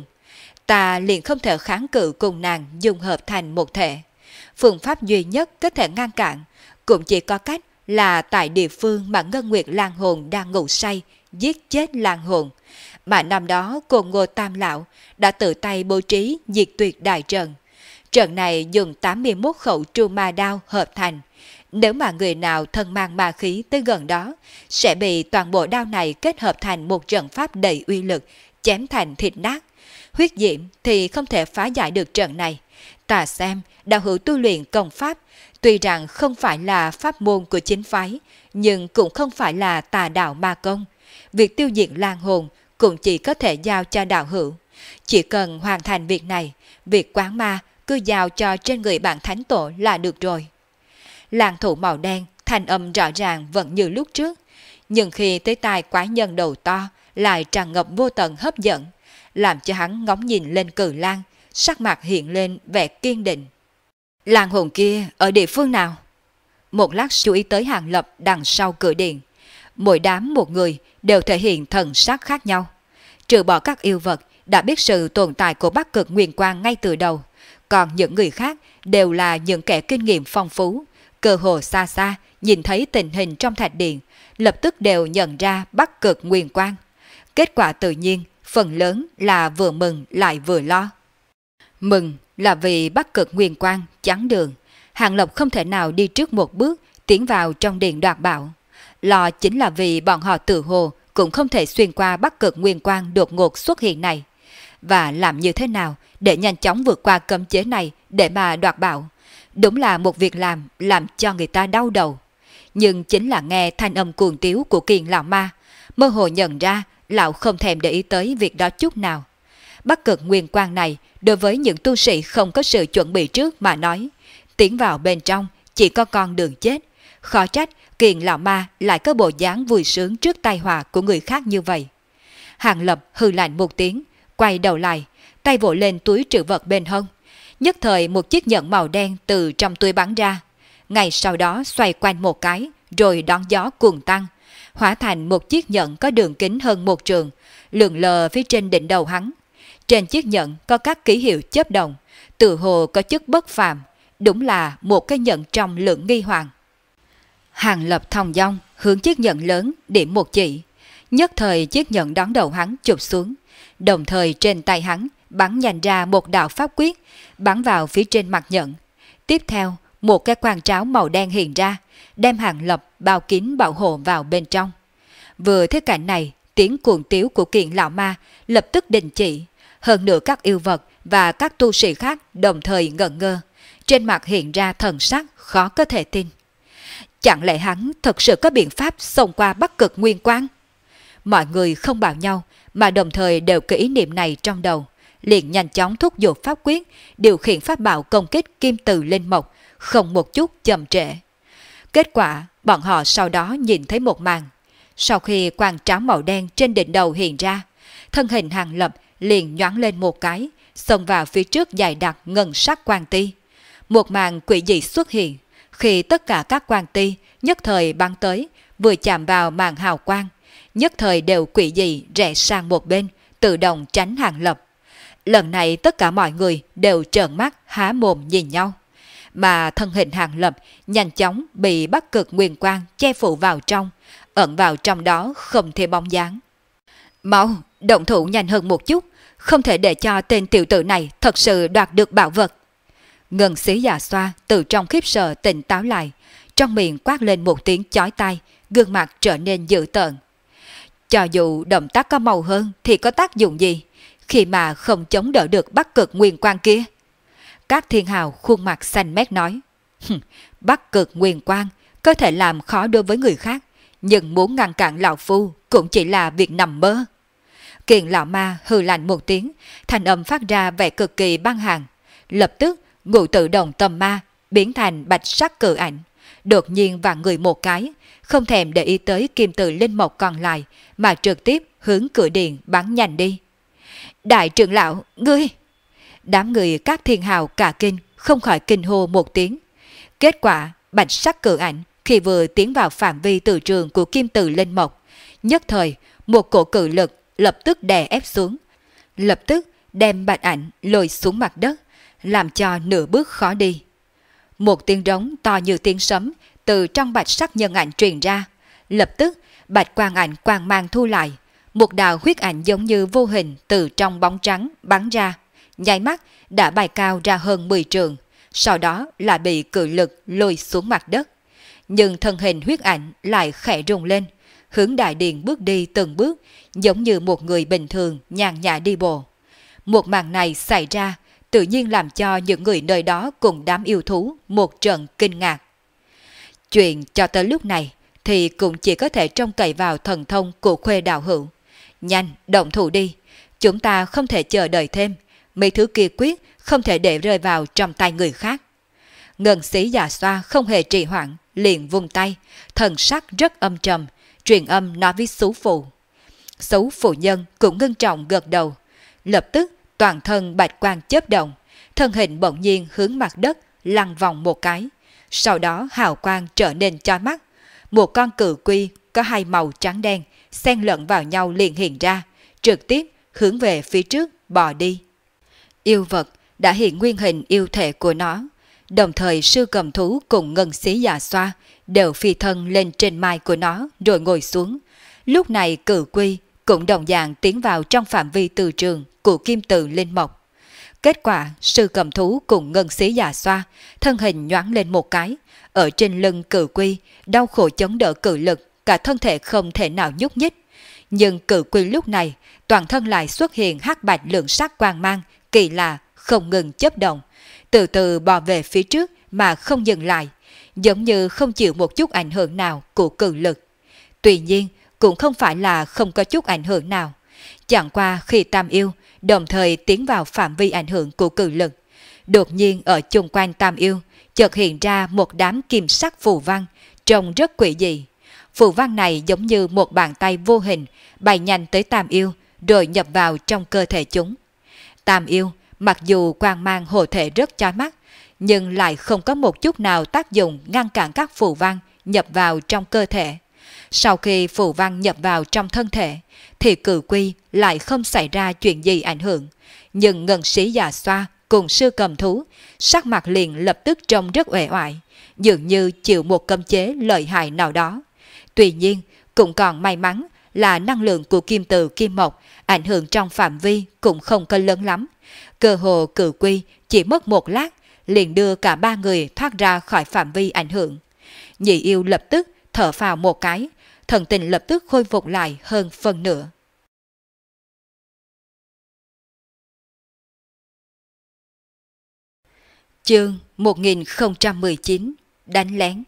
[SPEAKER 1] Ta liền không thể kháng cự cùng nàng dung hợp thành một thể. Phương pháp duy nhất có thể ngăn cản cũng chỉ có cách là tại địa phương mà Ngân Nguyệt Lan hồn đang ngủ say, giết chết Lan hồn. Mà năm đó Côn Ngô Tam Lão đã tự tay bố trí diệt tuyệt đại trận. Trận này dùng 81 khẩu tru ma đao hợp thành. Nếu mà người nào thân mang ma khí tới gần đó, sẽ bị toàn bộ đao này kết hợp thành một trận pháp đầy uy lực, chém thành thịt nát. Huyết diễm thì không thể phá giải được trận này. Ta xem, đạo hữu tu luyện công pháp, tuy rằng không phải là pháp môn của chính phái, nhưng cũng không phải là tà đạo ma công. Việc tiêu diệt Lan hồn cũng chỉ có thể giao cho đạo hữu. Chỉ cần hoàn thành việc này, việc quán ma cứ giao cho trên người bạn thánh tổ là được rồi. Làng thủ màu đen, thanh âm rõ ràng vẫn như lúc trước, nhưng khi tới tai quái nhân đầu to lại tràn ngập vô tận hấp dẫn, làm cho hắn ngóng nhìn lên Cử Lang, sắc mặt hiện lên vẻ kiên định. Làng hồn kia ở địa phương nào? Một lát chú ý tới Hàng Lập đằng sau cửa điện. Mỗi đám một người đều thể hiện thần sắc khác nhau. Trừ bỏ các yêu vật đã biết sự tồn tại của Bắc Cực Nguyên Quang ngay từ đầu, còn những người khác đều là những kẻ kinh nghiệm phong phú, cơ hồ xa xa nhìn thấy tình hình trong thạch điện, lập tức đều nhận ra Bắc Cực Nguyên Quang. Kết quả tự nhiên, phần lớn là vừa mừng lại vừa lo. Mừng là vì Bắc Cực Nguyên Quang chắn đường, Hàng Lập không thể nào đi trước một bước tiến vào trong điện đoạt bảo. Lo chính là vì bọn họ tự hồ cũng không thể xuyên qua Bắc Cực Nguyên Quang đột ngột xuất hiện này. Và làm như thế nào để nhanh chóng vượt qua cấm chế này để mà đoạt bảo. Đúng là một việc làm cho người ta đau đầu. Nhưng chính là nghe thanh âm cuồng tiếu của Kiền lão ma, mơ hồ nhận ra lão không thèm để ý tới việc đó chút nào. Bắc Cực Nguyên Quang này đối với những tu sĩ không có sự chuẩn bị trước mà nói, tiến vào bên trong chỉ có con đường chết. Khó trách Kiền lão ma lại có bộ dáng vui sướng trước tai họa của người khác như vậy. Hàng Lập hừ lạnh một tiếng, quay đầu lại, tay vỗ lên túi trữ vật bên hông. Nhất thời một chiếc nhẫn màu đen từ trong túi bắn ra. Ngay sau đó xoay quanh một cái, rồi đón gió cuồng tăng, hóa thành một chiếc nhẫn có đường kính hơn 1 trượng, lượn lờ phía trên đỉnh đầu hắn. Trên chiếc nhẫn có các ký hiệu chớp động, tự hồ có chức bất phàm, đúng là một cái nhẫn trong lượng nghi hoàng. Hàng Lập thong dong hướng chiếc nhẫn lớn điểm một chỉ, nhất thời chiếc nhẫn đón đầu hắn chụp xuống, đồng thời trên tay hắn bắn nhanh ra một đạo pháp quyết, bắn vào phía trên mặt nhẫn. Tiếp theo, một cái quang tráo màu đen hiện ra, đem Hàng Lập bao kín bảo hộ vào bên trong. Vừa thấy cảnh này, tiếng cuồng tiếu của Kiền lão ma lập tức đình chỉ. Hơn nữa các yêu vật và các tu sĩ khác đồng thời ngẩn ngơ, trên mặt hiện ra thần sắc khó có thể tin. Chẳng lẽ hắn thật sự có biện pháp xông qua Bắc Cực Nguyên Quang? Mọi người không bảo nhau mà đồng thời đều có ý niệm này trong đầu, liền nhanh chóng thúc giục pháp quyết, điều khiển pháp bảo công kích kim từ linh mộc, không một chút chậm trễ. Kết quả, bọn họ sau đó nhìn thấy một màn. Sau khi quang tráo màu đen trên đỉnh đầu hiện ra, thân hình Hàng Lập liền nhoáng lên một cái, xông vào phía trước dày đặc ngân sắc quang ti. Một màn quỷ dị xuất hiện, khi tất cả các quang ti nhất thời bắn tới, vừa chạm vào màn hào quang, nhất thời đều quỷ dị rẽ sang một bên, tự động tránh Hàng Lập. Lần này tất cả mọi người đều trợn mắt há mồm nhìn nhau. Mà thân hình Hàng Lập nhanh chóng bị Bắc Cực Nguyên Quang che phủ vào trong, ẩn vào trong đó không thể bóng dáng. Mau, động thủ nhanh hơn một chút, không thể để cho tên tiểu tử này thật sự đoạt được bảo vật. Ngân Sĩ già xoa từ trong khiếp sợ tỉnh táo lại, trong miệng quát lên một tiếng chói tai, gương mặt trở nên dữ tợn. Cho dù động tác có màu hơn thì có tác dụng gì, khi mà không chống đỡ được Bắc Cực Nguyên Quang kia? Các thiên hào khuôn mặt xanh mét nói, Bắc Cực Nguyên Quang có thể làm khó đối với người khác, nhưng muốn ngăn cản lão phu cũng chỉ là việc nằm mơ. Kiền lão ma hừ lạnh một tiếng, thanh âm phát ra vẻ cực kỳ băng hàng. Lập tức ngũ tự đồng tâm ma biến thành bạch sắc cự ảnh, đột nhiên vặn người một cái, không thèm để ý tới kim tự linh mộc còn lại, mà trực tiếp hướng cửa điện bắn nhanh đi. Đại trưởng lão, ngươi! Đám người các thiên hào cả kinh, không khỏi kinh hô một tiếng. Kết quả, bạch sắc cự ảnh khi vừa tiến vào phạm vi từ trường của kim tự linh mộc, nhất thời một cổ cự lực lập tức đè ép xuống, lập tức đem bạch ảnh lôi xuống mặt đất, làm cho nửa bước khó đi. Một tiếng rống to như tiếng sấm từ trong bạch sắc nhân ảnh truyền ra, lập tức bạch quang ảnh quang mang thu lại, một đạo huyết ảnh giống như vô hình từ trong bóng trắng bắn ra, nháy mắt đã bay cao ra hơn 10 trượng, sau đó lại bị cự lực lôi xuống mặt đất. Nhưng thân hình huyết ảnh lại khẽ rung lên, hướng đại điện bước đi từng bước, giống như một người bình thường nhàn nhã đi bộ. Một màn này xảy ra, tự nhiên làm cho những người nơi đó cùng đám yêu thú một trận kinh ngạc. Chuyện cho tới lúc này thì cũng chỉ có thể trông cậy vào thần thông của Khuê đạo hữu. Nhanh, động thủ đi, chúng ta không thể chờ đợi thêm, mấy thứ kia quyết không thể để rơi vào trong tay người khác. Ngân Sĩ già xoa không hề trì hoãn, liền vung tay, thần sắc rất âm trầm, truyền âm nói với Xú Phụ. Xú Phụ nhân cũng ngưng trọng gật đầu, lập tức toàn thân bạch quang chớp động, thân hình bỗng nhiên hướng mặt đất lăn vòng một cái, sau đó hào quang trở nên chói mắt, một con cự quy có hai màu trắng đen xen lẫn vào nhau liền hiện ra, trực tiếp hướng về phía trước bò đi. Yêu vật đã hiện nguyên hình yêu thể của nó, đồng thời sư cầm thú cùng Ngân Sĩ già xoa đều phi thân lên trên mai của nó rồi ngồi xuống. Lúc này cự quy cũng đồng dạng tiến vào trong phạm vi từ trường của kim tự linh mộc. Kết quả sư cầm thú cùng ngân xí già xoa, thân hình nhoáng lên một cái, ở trên lưng cự quy, đau khổ chống đỡ cự lực, cả thân thể không thể nào nhúc nhích. Nhưng cự quy lúc này, toàn thân lại xuất hiện hắc bạch lượng sắc quang mang, kỳ lạ, không ngừng chớp động, từ từ bò về phía trước mà không dừng lại, giống như không chịu một chút ảnh hưởng nào của cự lực. Tuy nhiên, cũng không phải là không có chút ảnh hưởng nào. Chẳng qua khi Tam Yêu đồng thời tiến vào phạm vi ảnh hưởng của cự lực, đột nhiên ở chung quanh Tam Yêu chợt hiện ra một đám kim sắc phù văn, trông rất quỷ dị. Phù văn này giống như một bàn tay vô hình bay nhanh tới Tam Yêu rồi nhập vào trong cơ thể chúng. Tam Yêu mặc dù quang mang hộ thể rất chói mắt, nhưng lại không có một chút nào tác dụng ngăn cản các phù văn nhập vào trong cơ thể. Sau khi phù văn nhập vào trong thân thể, thì cự quy lại không xảy ra chuyện gì ảnh hưởng. Nhưng ngân sĩ già xoa cùng sư cầm thú, sắc mặt liền lập tức trông rất uể oải, dường như chịu một cấm chế lợi hại nào đó. Tuy nhiên, cũng còn may mắn là năng lượng của kim từ kim mộc ảnh hưởng trong phạm vi cũng không có lớn lắm. Cơ hồ cự quy chỉ mất một lát, liền đưa cả ba người thoát ra khỏi phạm vi ảnh hưởng. Nhị yêu lập tức thở phào một cái, thần tình lập tức khôi phục lại hơn phần nửa. Chương 1019 Đánh lén.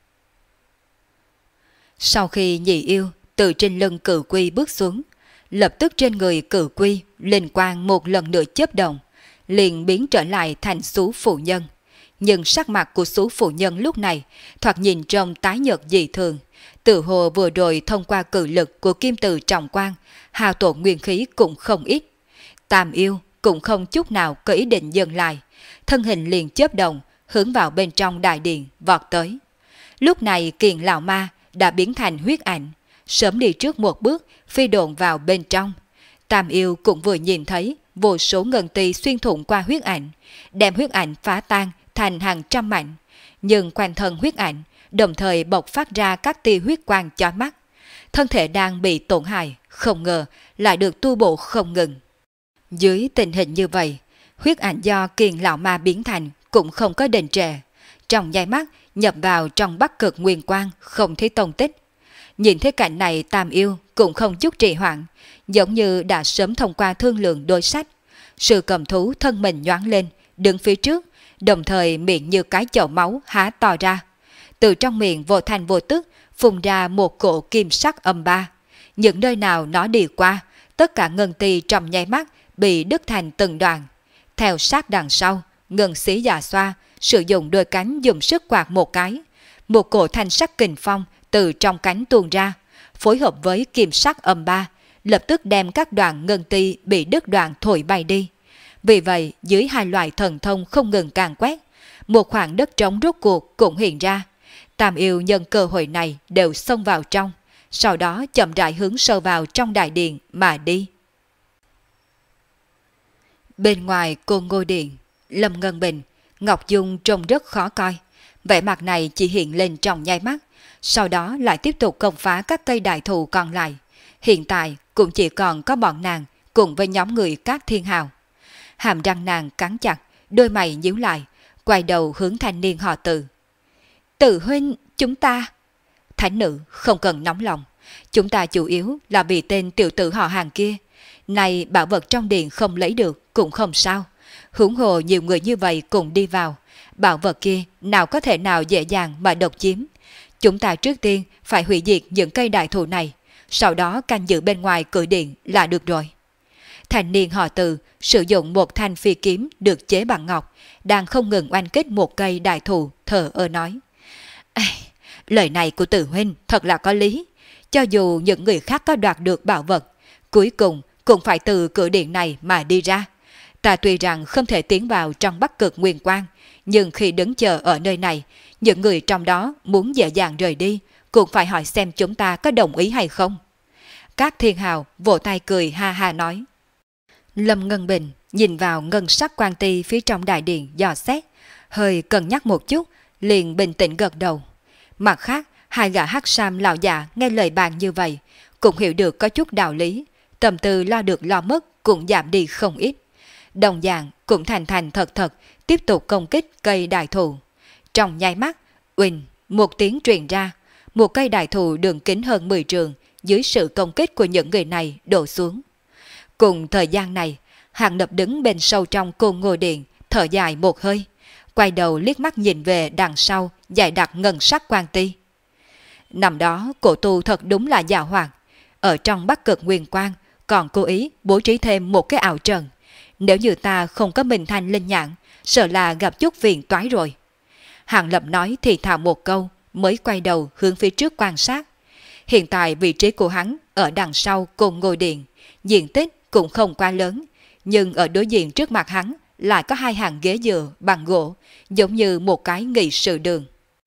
[SPEAKER 1] Sau khi nhị yêu từ trên lưng cự quy bước xuống, lập tức trên người cự quy linh quang một lần nữa chớp động, liền biến trở lại thành xú phụ nhân. Nhưng sắc mặt của xú phụ nhân lúc này thoạt nhìn trông tái nhợt dị thường, tự hồ vừa rồi thông qua cự lực của kim từ trọng quang, hao tổn nguyên khí cũng không ít. Tam yêu cũng không chút nào có ý định dừng lại, thân hình liền chớp động hướng vào bên trong đại điện vọt tới. Lúc này Kiền lão ma đã biến thành huyết ảnh, sớm đi trước một bước phi độn vào bên trong. Tam yêu cũng vừa nhìn thấy vô số ngân ti xuyên thủng qua huyết ảnh, đem huyết ảnh phá tan thành hàng trăm mảnh, nhưng quanh thân huyết ảnh đồng thời bộc phát ra các tia huyết quang chói mắt. Thân thể đang bị tổn hại, không ngờ lại được tu bổ không ngừng. Dưới tình hình như vậy, huyết ảnh do Kiền lão ma biến thành cũng không có đình trệ, trong nháy mắt nhập vào trong Bắc Cực Nguyên Quang không thấy tông tích. Nhìn thấy cảnh này, Tam yêu cũng không chút trì hoãn, giống như đã sớm thông qua thương lượng đối sách. Sư cầm thú thân mình nhoáng lên, đứng phía trước, đồng thời miệng như cái chậu máu há to ra. Từ trong miệng vô thành vô tức phun ra một cỗ kim sắc âm ba. Những nơi nào nó đi qua, tất cả ngân ti trong nháy mắt bị đứt thành từng đoạn. Theo sát đằng sau, ngân sĩ già xoa sử dụng đôi cánh dùng sức quạt một cái, một cổ thanh sắc kình phong từ trong cánh tuôn ra, phối hợp với kim sắc âm ba, lập tức đem các đoạn ngân ti bị đứt đoạn thổi bay đi. Vì vậy, dưới hai loại thần thông không ngừng càn quét, một khoảng đất trống rốt cuộc cũng hiện ra. Tam yêu nhân cơ hội này đều xông vào trong, sau đó chậm rãi hướng sâu vào trong đại điện mà đi. Bên ngoài Côn Ngô Điện, Lâm Ngân Bình, Ngọc Dung trông rất khó coi. Vẻ mặt này chỉ hiện lên trong nháy mắt, sau đó lại tiếp tục công phá các cây đại thụ còn lại. Hiện tại cũng chỉ còn có bọn nàng cùng với nhóm người các thiên hào. Hàm răng nàng cắn chặt, đôi mày nhíu lại, quay đầu hướng thanh niên họ Từ. Từ huynh, chúng ta... Thánh nữ không cần nóng lòng, chúng ta chủ yếu là vì tên tiểu tử họ Hàng kia. Này bảo vật trong điện không lấy được cũng không sao, huống hồ nhiều người như vậy cùng đi vào, bảo vật kia nào có thể nào dễ dàng mà độc chiếm. Chúng ta trước tiên phải hủy diệt những cây đại thụ này, sau đó canh giữ bên ngoài cửa điện là được rồi. Thanh niên họ Từ sử dụng một thanh phi kiếm được chế bằng ngọc, đang không ngừng oanh kích một cây đại thụ, thở ơ nói. Lời này của Từ huynh thật là có lý, cho dù những người khác có đoạt được bảo vật, cuối cùng cũng phải từ cửa điện này mà đi ra. Ta tuy rằng không thể tiến vào trong Bắc Cực Nguyên Quang, nhưng khi đứng chờ ở nơi này, những người trong đó muốn dễ dàng rời đi, cũng phải hỏi xem chúng ta có đồng ý hay không. Các thiên hào vỗ tay cười ha ha nói. Lâm Ngân Bình nhìn vào ngân sắc quan ti phía trong đại điện dò xét, hơi cân nhắc một chút, liền bình tĩnh gật đầu. Mặt khác, hai gã hắc sam lão già nghe lời bàn như vậy, cũng hiểu được có chút đạo lý, tâm tư lo được lo mất cũng giảm đi không ít. đồng dạng cũng thành thành thật thật tiếp tục công kích cây đại thụ. Trong nháy mắt, uỳnh, một tiếng truyền ra, một cây đại thụ đường kính hơn 10 trượng dưới sự công kích của những người này đổ xuống. Cùng thời gian này, Hàng Lập đứng bên sâu trong Côn Ngô Điện, thở dài một hơi, quay đầu liếc mắt nhìn về đằng sau dày đặc ngân sắc quan ti. Năm đó cổ tu thật đúng là giàu hoạt, ở trong Bắc Cực Nguyên Quang còn cố ý bố trí thêm một cái ảo trận. Nếu như ta không có Minh Thanh linh nhãn, sợ là gặp chút phiền toái rồi. Hàng Lập nói thì thào một câu, mới quay đầu hướng phía trước quan sát. Hiện tại vị trí của hắn ở đằng sau Côn Ngô Điện, diện tích cũng không quá lớn, nhưng ở đối diện trước mặt hắn lại có hai hàng ghế dựa bằng gỗ, giống như một cái nghị sự đường.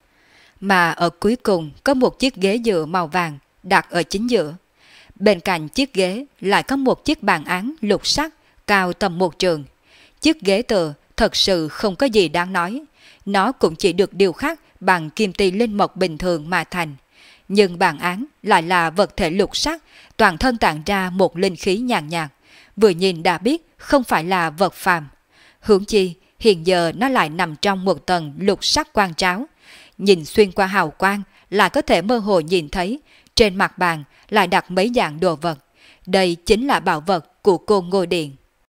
[SPEAKER 1] Mà ở cuối cùng có một chiếc ghế dựa màu vàng đặt ở chính giữa. Bên cạnh chiếc ghế lại có một chiếc bàn án lục sắc cao tầm 1 trượng. Chiếc ghế tựa thật sự không có gì đáng nói, nó cũng chỉ được điêu khắc bằng kim ti linh mộc bình thường mà thành. Nhưng bàn án lại là vật thể lục sắc, toàn thân tản ra một linh khí nhàn nhạt, vừa nhìn đã biết không phải là vật phàm. Huống chi, hiện giờ nó lại nằm trong một tầng lục sắc quang tráo. Nhìn xuyên qua hào quang là có thể mơ hồ nhìn thấy, trên mặt bàn lại đặt mấy dạng đồ vật. Đây chính là bảo vật của Côn Ngô Điện.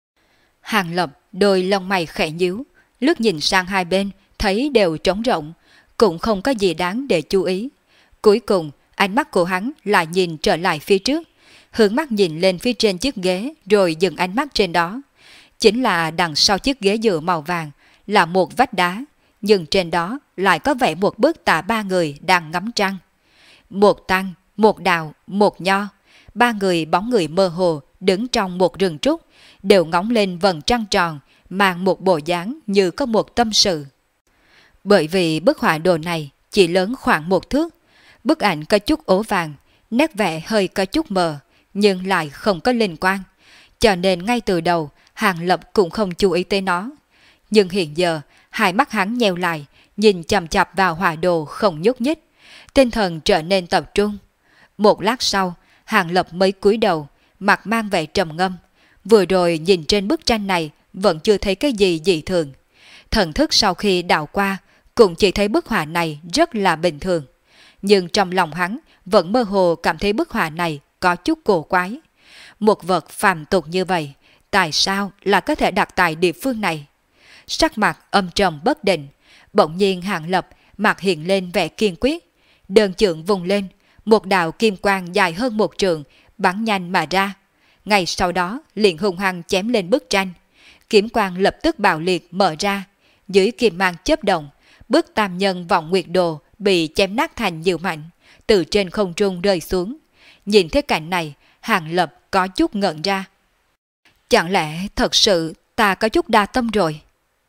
[SPEAKER 1] Hàng Lập đôi lông mày khẽ nhíu, lướt nhìn sang hai bên, thấy đều trống rỗng, cũng không có gì đáng để chú ý. Cuối cùng, ánh mắt của hắn lại nhìn trở lại phía trước, hướng mắt nhìn lên phía trên chiếc ghế rồi dừng ánh mắt trên đó. Chính là đằng sau chiếc ghế dựa màu vàng là một vách đá, nhưng trên đó lại có vẻ một bức tả 3 người đang ngắm trăng. Một Tăng, một Đào, một Nho, 3 người bóng người mơ hồ đứng trong một rừng trúc, đều ngóng lên vầng trăng tròn, mang một bộ dáng như có một tâm sự. Bởi vì bức họa đồ này chỉ lớn khoảng 1 thước, bức ảnh có chút ố vàng, nét vẽ hơi có chút mờ, nhưng lại không có liên quan, cho nên ngay từ đầu Hàng Lập cũng không chú ý tới nó. Nhưng hiện giờ, hai mắt hắn nheo lại, nhìn chằm chằm vào họa đồ không nhúc nhích, tinh thần trở nên tập trung. Một lát sau, Hàng Lập mới cúi đầu, mặt mang vẻ trầm ngâm. Vừa rồi nhìn trên bức tranh này vẫn chưa thấy cái gì dị thường. Thần thức sau khi đảo qua, cũng chỉ thấy bức họa này rất là bình thường. Nhưng trong lòng hắn vẫn mơ hồ cảm thấy bức họa này có chút cổ quái. Một vật phàm tục như vậy, tại sao là có thể đặt tại địa phương này? Sắc mặt âm trầm bất định, bỗng nhiên Hàng Lập mặt hiện lên vẻ kiên quyết. Đơn chưởng vùng lên, một đạo kim quang dài hơn 1 trượng bắn nhanh mà ra. Ngay sau đó liền hung hăng chém lên bức tranh. Kiếm quang lập tức bạo liệt mở ra, dưới kim mang chớp động, bức tam nhân vọng nguyệt đồ bị chém nát thành nhiều mảnh, từ trên không trung rơi xuống. Nhìn thấy cảnh này, Hàng Lập có chút ngẩn ra. Chẳng lẽ thật sự ta có chút đa tâm rồi?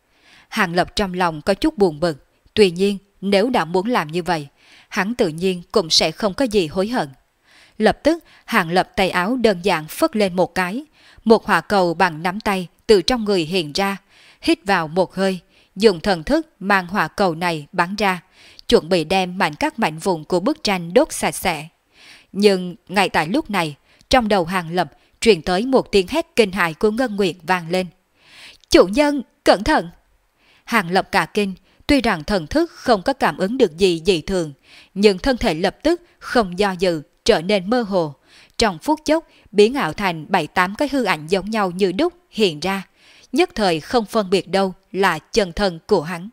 [SPEAKER 1] Hàng Lập trong lòng có chút buồn bực, tuy nhiên nếu đã muốn làm như vậy, hắn tự nhiên cũng sẽ không có gì hối hận. Lập tức Hàng Lập tay áo đơn giản phất lên một cái, một hỏa cầu bằng nắm tay từ trong người hiện ra, hít vào một hơi, dùng thần thức mang hỏa cầu này bắn ra, chuẩn bị đem các mảnh vụn của bức tranh đốt sạch sẽ. Nhưng ngay tại lúc này, trong đầu Hàng Lập truyền tới một tiếng hét kinh hãi của Ngân Nguyệt vang lên. Chủ nhân, cẩn thận! Hàng Lập cả kinh, tuy rằng thần thức không có cảm ứng được gì dị thường, nhưng thân thể lập tức không do dự, trở nên mơ hồ. Trong phút chốc, biến ảo thành 7-8 cái hư ảnh giống nhau như đúc hiện ra, nhất thời không phân biệt đâu là chân thân của hắn.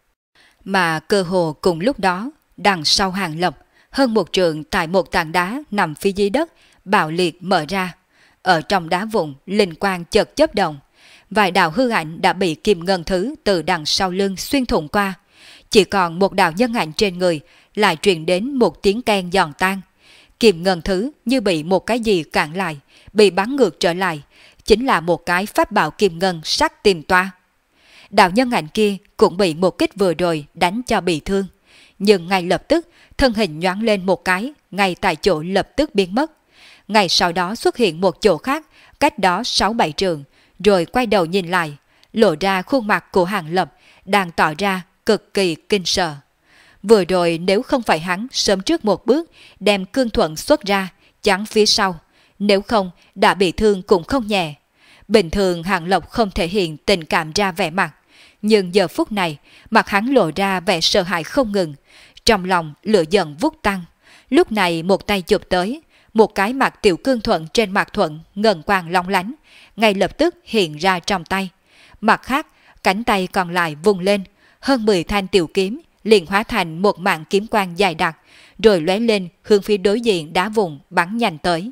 [SPEAKER 1] Mà cơ hồ cùng lúc đó, đằng sau Hàng Lập, hơn 1 trượng tại một tảng đá nằm phía dưới đất, bạo liệt mở ra. Ở trong đá vụn, linh quang chợt chớp động. Vài đạo hư ảnh đã bị kim ngân thứ từ đằng sau lưng xuyên thủng qua. Chỉ còn một đạo nhân ảnh trên người, lại truyền đến một tiếng keng giòn tan. Kim ngân thứ như bị một cái gì cản lại, bị bắn ngược trở lại, chính là một cái pháp bảo kim ngân sắc tìm toa. Đạo nhân ảnh kia cũng bị một kích vừa rồi đánh cho bị thương, nhưng ngay lập tức thân hình nhoáng lên một cái, ngay tại chỗ lập tức biến mất. Ngay sau đó xuất hiện một chỗ khác, cách đó 6-7 trượng, rồi quay đầu nhìn lại, lộ ra khuôn mặt của Hàng Lập đang tỏ ra cực kỳ kinh sợ. Vừa rồi nếu không phải hắn sớm trước một bước đem cương thuận xuất ra chắn phía sau, nếu không đã bị thương cũng không nhẹ. Bình thường Hàng Lập không thể hiện tình cảm ra vẻ mặt, nhưng giờ phút này mặt hắn lộ ra vẻ sợ hãi không ngừng, trong lòng lửa giận vút tăng. Lúc này một tay chụp tới, một cái mặt Tiểu Cương Thuận trên mặt Thuận ngân quang long lánh, ngay lập tức hiện ra trong tay. Mặt khác, cánh tay còn lại vùng lên, hơn 10 thanh tiểu kiếm liền hóa thành một mạng kiếm quang dài đặc, rồi lóe lên hướng phía đối diện đá vùng bắn nhanh tới.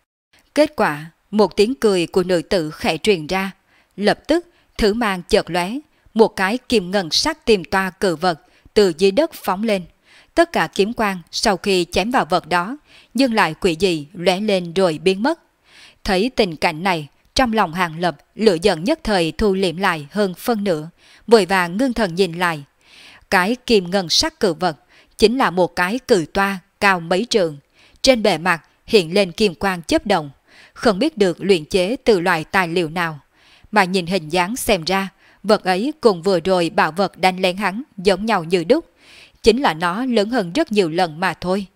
[SPEAKER 1] Kết quả, một tiếng cười của nữ tử khẽ truyền ra, lập tức thử mang chợt lóe, một cái kim ngân sắc tìm toa cự vật từ dưới đất phóng lên. Tất cả kiếm quang sau khi chém vào vật đó, nhưng lại quỷ dị lóe lên rồi biến mất. Thấy tình cảnh này, trong lòng Hàng Lập lửa giận nhất thời thu liệm lại hơn phân nửa, vội vàng ngưng thần nhìn lại. Cái kim ngân sắc cự vật chính là một cái cự toa cao mấy trượng, trên bề mặt hiện lên kim quang chớp động, không biết được luyện chế từ loại tài liệu nào, mà nhìn hình dáng xem ra, vật ấy cùng vừa rồi bảo vật đánh lén hắn giống nhau như đúc, chính là nó lớn hơn rất nhiều lần mà thôi.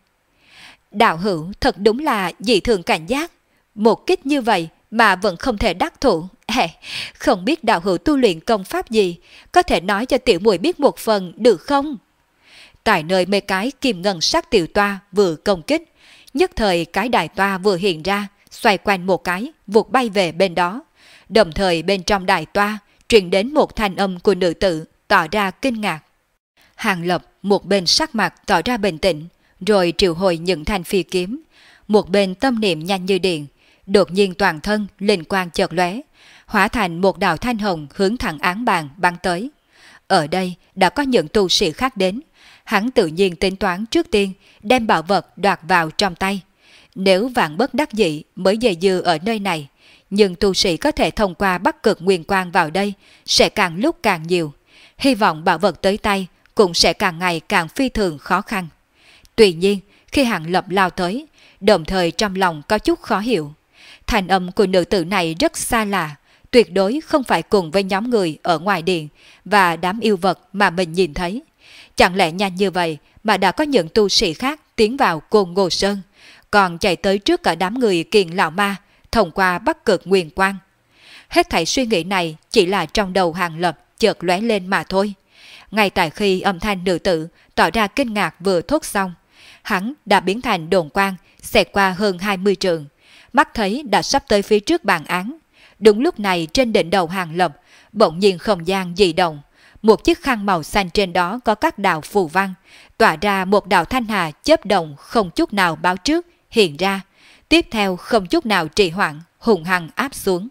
[SPEAKER 1] Đạo hữu thật đúng là dị thường cảnh giác, một kích như vậy mà vẫn không thể đắc thủ. Không biết đạo hữu tu luyện công pháp gì, có thể nói cho tiểu muội biết một phần được không? Tại nơi mấy cái kim ngân sắc tiểu toa vừa công kích, nhất thời cái đại toa vừa hiện ra, xoay quanh một cái, vụt bay về bên đó. Đồng thời bên trong đại toa truyền đến một thanh âm của nữ tử tỏ ra kinh ngạc. Hàng Lập một bên sắc mặt tỏ ra bình tĩnh, rồi triệu hồi những thanh phi kiếm, một bên tâm niệm nhanh như điện, đột nhiên toàn thân linh quang chợt lóe, hóa thành một đạo thanh hồng hướng thẳng án bàn bắn tới. Ở đây đã có những tu sĩ khác đến, hắn tự nhiên tính toán trước tiên đem bảo vật đoạt vào trong tay. Nếu vạn bất đắc dĩ mới dày dư ở nơi này, nhưng tu sĩ có thể thông qua Bắc Cực Nguyên Quang vào đây sẽ càng lúc càng nhiều, hy vọng bảo vật tới tay cũng sẽ càng ngày càng phi thường khó khăn. Tuy nhiên, khi Hàng Lập lao tới, đồng thời trong lòng có chút khó hiểu. Thành âm của nữ tử này rất xa lạ, tuyệt đối không phải cùng với nhóm người ở ngoài điện và đám yêu vật mà mình nhìn thấy. Chẳng lẽ nhanh như vậy mà đã có những tu sĩ khác tiến vào Côn Ngô Sơn, còn chạy tới trước cả đám người Kiền Lão Ma thông qua Bắc Cực Nguyên Quang? Hết thảy suy nghĩ này chỉ là trong đầu Hàng Lập chợt lóe lên mà thôi. Ngay tại khi âm thanh nữ tử tỏ ra kinh ngạc vừa thốt xong, hắn đã biến thành đồn quang xẹt qua hơn 20 trượng, mắt thấy đã sắp tới phía trước bàn án. Đúng lúc này trên đỉnh đầu Hàng Lập bỗng nhiên không gian dị động, một chiếc khăn màu xanh trên đó có các đạo phù văn, tỏa ra một đạo thanh hà chớp động không chút nào báo trước hiện ra, tiếp theo không chút nào trì hoãn hùng hăng áp xuống.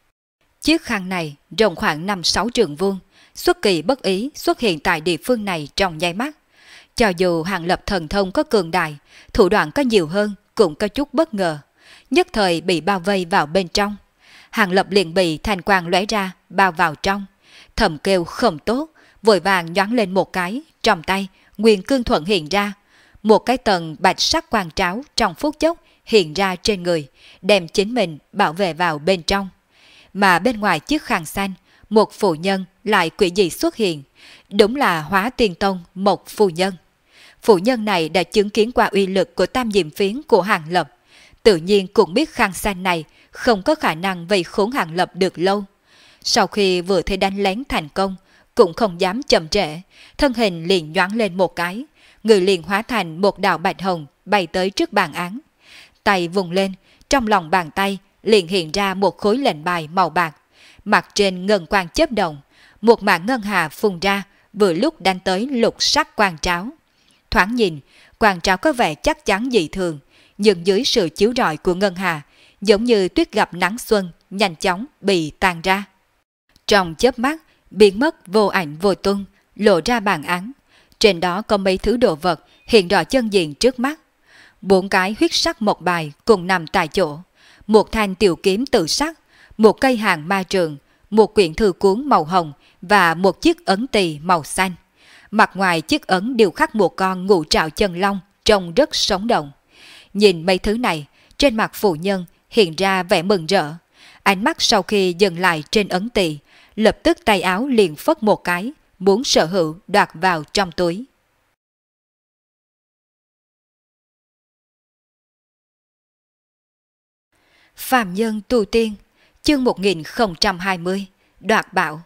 [SPEAKER 1] Chiếc khăn này rộng khoảng 5-6 trượng vuông, xuất kỳ bất ý xuất hiện tại địa phương này trong nháy mắt. Cho dù Hàng Lập thần thông có cường đại, thủ đoạn có nhiều hơn cũng có chút bất ngờ, nhất thời bị bao vây vào bên trong. Hàng Lập liền bị thanh quang lóe ra bao vào trong, thầm kêu không tốt, vội vàng nhoáng lên một cái, trong tay Nguyên Cương Thuận hiện ra, một cái tầng bạch sắc quang tráo trong phút chốc hiện ra trên người, đem chính mình bảo vệ vào bên trong. Mà bên ngoài chiếc khăn xanh, một phụ nhân lại quỷ dị xuất hiện, đúng là Hóa Tiên Tông một phu nhân. Phụ nhân này đã chứng kiến qua uy lực của tam diệm phiến của Hàng Lập, tự nhiên cũng biết khăn xanh này không có khả năng vây khốn Hàng Lập được lâu. Sau khi vừa thấy đánh lén thành công, cũng không dám chậm trễ, thân hình liền nhoáng lên một cái, người liền hóa thành một đạo bạch hồng bay tới trước bàn án. Tay vùng lên, trong lòng bàn tay liền hiện ra một khối lệnh bài màu bạc, mặt trên ngân quang chớp động, một mảng ngân hà phun ra, vừa lúc đánh tới lục sắc quang tráo. Thoáng nhìn, quang tráo có vẻ chắc chắn dị thường, nhưng dưới sự chiếu rọi của ngân hà, giống như tuyết gặp nắng xuân, nhanh chóng bị tan ra. Trong chớp mắt, biến mất vô ảnh vô tung, lộ ra bàn án. Trên đó có mấy thứ đồ vật hiện rõ chân diện trước mắt. 4 cái huyết sắc mộc bài cùng nằm tại chỗ, một thanh tiểu kiếm tự sắc, một cây hàng ma trường, một quyển thư cuốn màu hồng và một chiếc ấn tỳ màu xanh. Mặt ngoài chiếc ấn đều khắc một con ngũ trảo chân long trông rất sống động. Nhìn mấy thứ này, trên mặt phụ nhân hiện ra vẻ mừng rỡ. Ánh mắt sau khi dừng lại trên ấn tỳ, lập tức tay áo liền phất một cái, muốn sở hữu đoạt vào trong túi. Phàm nhân tu tiên, Chương 1020, đoạt bảo.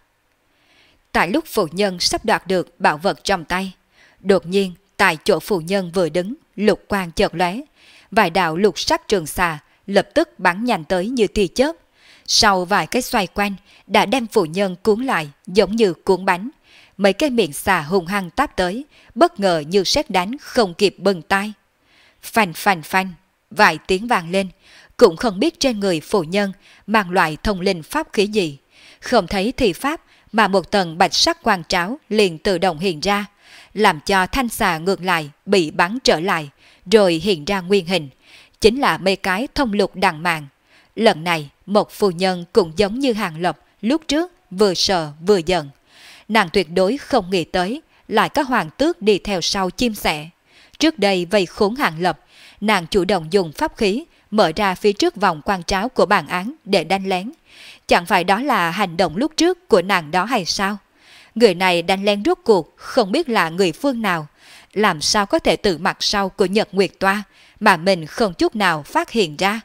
[SPEAKER 1] Tại lúc phụ nhân sắp đoạt được bảo vật trong tay, đột nhiên tại chỗ phụ nhân vừa đứng, lục quang chợt lóe, vài đạo lục sắc trường xà lập tức bắn nhanh tới như tia chớp. Sau vài cái xoay quanh đã đem phụ nhân cuốn lại giống như cuốn bánh. Mấy cái miệng xà hung hăng táp tới, bất ngờ như sét đánh không kịp bừng tay. Phanh phanh phanh, vài tiếng vang lên, cũng không biết trên người phụ nhân mang loại thông linh pháp khí gì. Không thấy thì pháp mà một tầng bạch sắc quang tráo liền tự động hiện ra, làm cho thanh xà ngược lại bị bắn trở lại, rồi hiện ra nguyên hình, chính là mấy cái thông lục đằng màng. Lần này một phu nhân cũng giống như Hàng Lập lúc trước, vừa sợ vừa giận. Nàng tuyệt đối không nghĩ tới lại có hoàng tước đi theo sau chim sẻ. Trước đây vây khốn Hàng Lập, nàng chủ động dùng pháp khí mở ra phía trước vòng quan tráo của bản án để đánh lén. Chẳng phải đó là hành động lúc trước của nàng đó hay sao? Người này đánh lén rốt cuộc không biết là người phương nào, làm sao có thể từ mặt sau của Nhật Nguyệt Toa mà mình không chút nào phát hiện ra.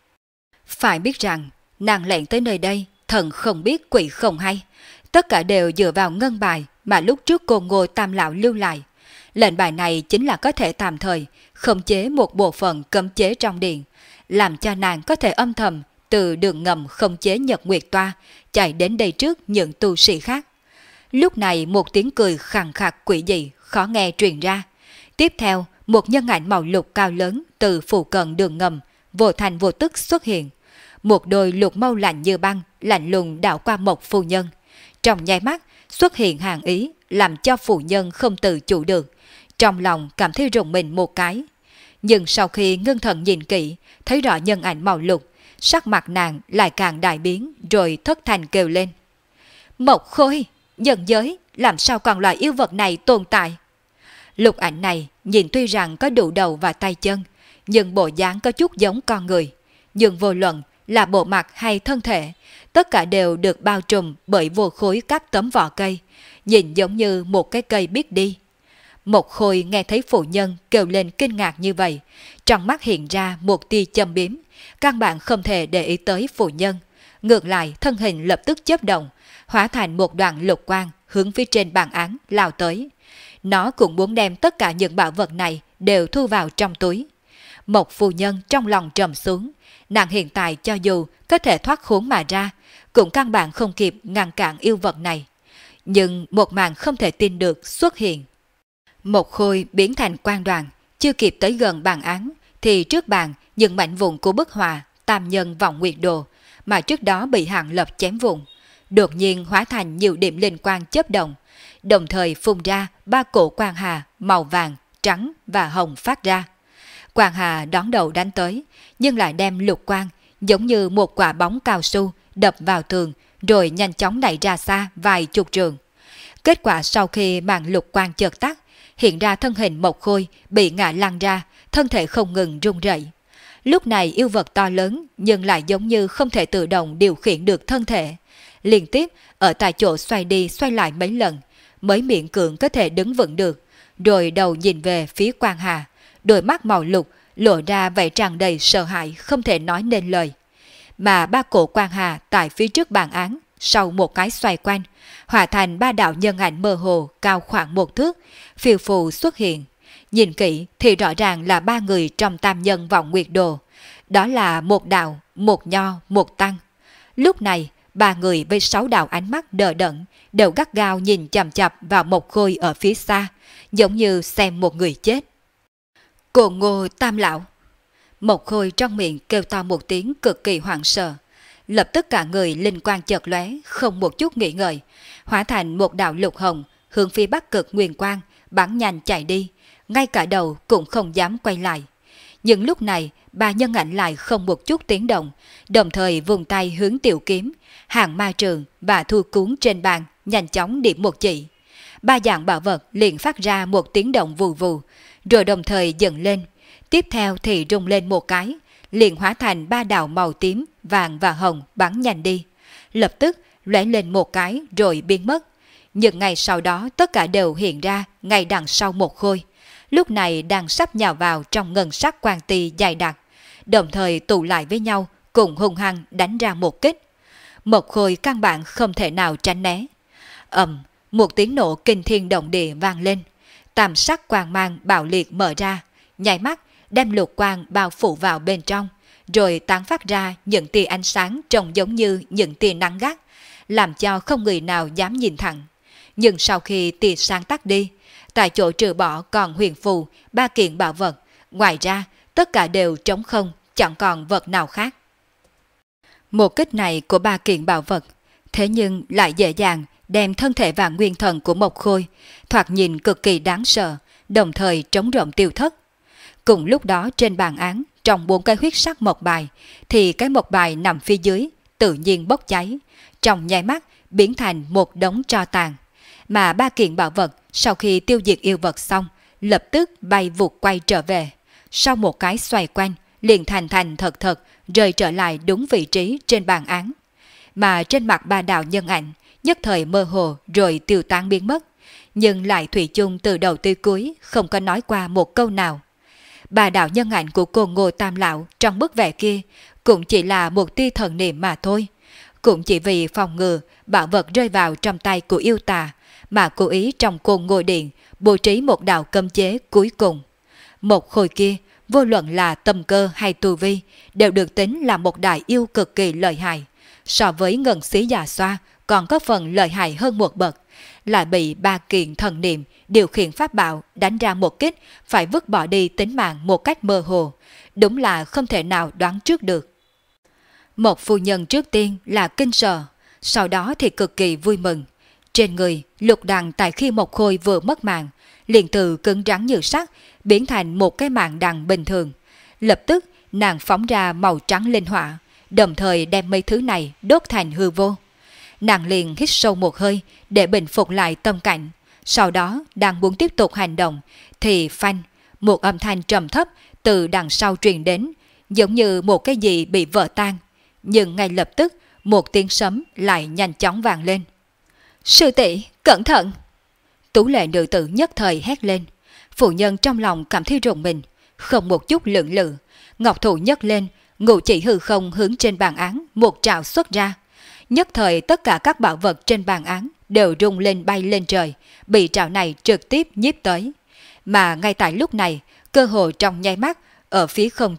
[SPEAKER 1] Phải biết rằng nàng lẻn tới nơi đây thần không biết quỷ không hay, tất cả đều dựa vào ngân bài mà lúc trước cô Ngô Tam Lão lưu lại. Lệnh bài này chính là có thể tạm thời khống chế một bộ phận cấm chế trong điện, làm cho nàng có thể âm thầm từ đường ngầm khống chế Nhật Nguyệt Toa chạy đến đây trước những tu sĩ khác. Lúc này một tiếng cười khàn khạc quỷ dị khó nghe truyền ra. Tiếp theo một nhân ảnh màu lục cao lớn từ phụ cận đường ngầm vô thành vô tức xuất hiện. Một đôi lục mâu lạnh như băng lạnh lùng đảo qua một phu nhân. Trong nháy mắt xuất hiện hàng ý làm cho phụ nhân không tự chủ được, trong lòng cảm thấy rùng mình một cái. Nhưng sau khi ngưng thần nhìn kỹ, thấy rõ nhân ảnh màu lục, sắc mặt nàng lại càng đại biến, rồi thất thanh kêu lên. Mộc Khôi, nhân giới, làm sao còn loại yêu vật này tồn tại? Lục ảnh này nhìn tuy rằng có đủ đầu và tay chân, nhưng bộ dáng có chút giống con người. Nhưng vô luận là bộ mặt hay thân thể, tất cả đều được bao trùm bởi vô khối các tấm vỏ cây, nhìn giống như một cái cây biết đi. Mộc Khôi nghe thấy phụ nhân kêu lên kinh ngạc như vậy, trong mắt hiện ra một tia châm biếm, căn bản không thể để ý tới phụ nhân. Ngược lại thân hình lập tức chớp động, hóa thành một đoạn lục quang hướng phía trên bàn án lao tới. Nó cũng muốn đem tất cả những bảo vật này đều thu vào trong túi. Một phu nhân trong lòng trầm xuống, nàng hiện tại cho dù có thể thoát khốn mà ra, cũng căn bản không kịp ngăn cản yêu vật này. Nhưng một màn không thể tin được xuất hiện. Một Khôi biến thành quang đoàn, chưa kịp tới gần bàn án, thì trước bàn những mảnh vụn của bức họa tam nhân vọng nguyệt đồ, mà trước đó bị Hàng Lập chém vụn, đột nhiên hóa thành nhiều điểm linh quang chớp động, đồng thời phun ra ba cổ quang hà màu vàng, trắng và hồng phát ra. Quang hà đón đầu đánh tới, nhưng lại đem lục quang giống như một quả bóng cao su đập vào tường, rồi nhanh chóng nảy ra xa vài chục trường. Kết quả sau khi màn lục quang chợt tắt, hiện ra thân hình Mộc Khôi bị ngã lăn ra, thân thể không ngừng rung rẩy. Lúc này yêu vật to lớn nhưng lại giống như không thể tự động điều khiển được thân thể, liên tiếp ở tại chỗ xoay đi xoay lại mấy lần mới miễn cưỡng có thể đứng vững được, rồi đầu nhìn về phía Quang Hà, đôi mắt màu lục lộ ra vẻ tràn đầy sợ hãi không thể nói nên lời. Mà ba cổ Quang Hà tại phía trước bàn án, sau một cái xoay quanh, hòa thành ba đạo nhân ảnh mơ hồ cao khoảng một thước, phiêu phù xuất hiện. Nhìn kỹ thì rõ ràng là ba người trong tam nhân vọng nguyệt đồ. Đó là một đạo, một nho, một tăng. Lúc này, ba người với 6 đạo ánh mắt đờ đẫn, đều gắt gao nhìn chằm chằm vào Mộc Khôi ở phía xa, giống như xem một người chết. Cô Ngô Tam Lão! Mộc Khôi trong miệng kêu to một tiếng cực kỳ hoảng sợ. Lập tức cả người linh quang chợt lóe, không một chút nghĩ ngợi, hóa thành một đạo lục hồng, hướng phía bắc cực nguyên quang, bắn nhanh chạy đi, ngay cả đầu cũng không dám quay lại. Nhưng lúc này, ba nhân ảnh lại không một chút tiếng động, đồng thời vùng tay hướng tiểu kiếm, hàng ma trường và thu cuốn trên bàn, nhanh chóng điểm một chỉ. Ba dạng bảo vật liền phát ra một tiếng động vù vù, rồi đồng thời dần lên. Tiếp theo thì rung lên một cái, liền hóa thành ba đạo màu tím, vàng và hồng bắn nhanh đi. Lập tức lóe lên một cái rồi biến mất. Nhưng ngày sau đó tất cả đều hiện ra ngay đằng sau Mộc Khôi. Lúc này đang sắp nhào vào trong ngân sắc quang ti dày đặc, đồng thời tụ lại với nhau cùng hung hăng đánh ra một kích. Mộc Khôi căn bản không thể nào tránh né. Một tiếng nổ kinh thiên động địa vang lên. Tam sắc quang mang bạo liệt mở ra, nháy mắt đem lục quang bao phủ vào bên trong, rồi tán phát ra những tia ánh sáng trông giống như những tia nắng gắt, làm cho không người nào dám nhìn thẳng. Nhưng sau khi tia sáng tắt đi, tại chỗ trừ bỏ còn huyền phù, 3 kiện bảo vật, ngoài ra tất cả đều trống không, chẳng còn vật nào khác. Một kích này của 3 kiện bảo vật, thế nhưng lại dễ dàng đem thân thể và nguyên thần của Mộc Khôi, thoạt nhìn cực kỳ đáng sợ, đồng thời trống rỗng tiêu thất. Cùng lúc đó trên bàn án, trong 4 cái huyết sắc mộc bài, thì cái mộc bài nằm phía dưới tự nhiên bốc cháy, trong nháy mắt biến thành một đống tro tàn. Mà 3 kiện bảo vật sau khi tiêu diệt yêu vật xong, lập tức bay vụt quay trở về. Sau một cái xoay quanh, liền thành thật thật rơi trở lại đúng vị trí trên bàn án. Mà trên mặt 3 đạo nhân ảnh nhất thời mơ hồ rồi tiêu tán biến mất, nhưng lại thủy chung từ đầu tới cuối không có nói qua một câu nào. 3 đạo nhân ảnh của Côn Ngô Tam Lão trong bức vẽ kia cũng chỉ là một tia thần niệm mà thôi, cũng chỉ vì phòng ngừa bảo vật rơi vào trong tay của yêu tà mà cố ý trong Côn Ngô Điện bố trí một đạo cấm chế cuối cùng. Một Khôi kia, vô luận là tâm cơ hay tu vi, đều được tính là một đại yêu cực kỳ lợi hại, so với Ngân Xí Già Xoa còn có phần lợi hại hơn một bậc, lại bị 3 kiện thần niệm điều khiển pháp bảo đánh ra một kích, phải vứt bỏ đi tính mạng một cách mơ hồ, đúng là không thể nào đoán trước được. Một phu nhân trước tiên là kinh sợ, sau đó thì cực kỳ vui mừng. Trên người, lục đằng tại khi Mộc Khôi vừa mất mạng, liền từ cứng rắn như sắt biến thành một cái mạng đằng bình thường. Lập tức nàng phóng ra màu trắng linh hỏa, đồng thời đem mấy thứ này đốt thành hư vô. Nàng liền hít sâu một hơi để bình phục lại tâm cảnh. Sau đó đang muốn tiếp tục hành động thì phanh, một âm thanh trầm thấp từ đằng sau truyền đến, giống như một cái gì bị vỡ tan. Nhưng ngay lập tức một tiếng sấm lại nhanh chóng vang lên. Sư tỷ, cẩn thận! Tú lệ nữ tử nhất thời hét lên. Phụ nhân trong lòng cảm thấy rùng mình, không một chút lưỡng lự, ngọc thủ nhấc lên, ngũ chỉ hư không hướng trên bàn án một trảo xuất ra. Nhất thời tất cả các bảo vật trên bàn án đều rung lên bay lên trời, bị trảo này trực tiếp nhiếp tới. Mà ngay tại lúc này, cơ hội trong nháy mắt, ở phía không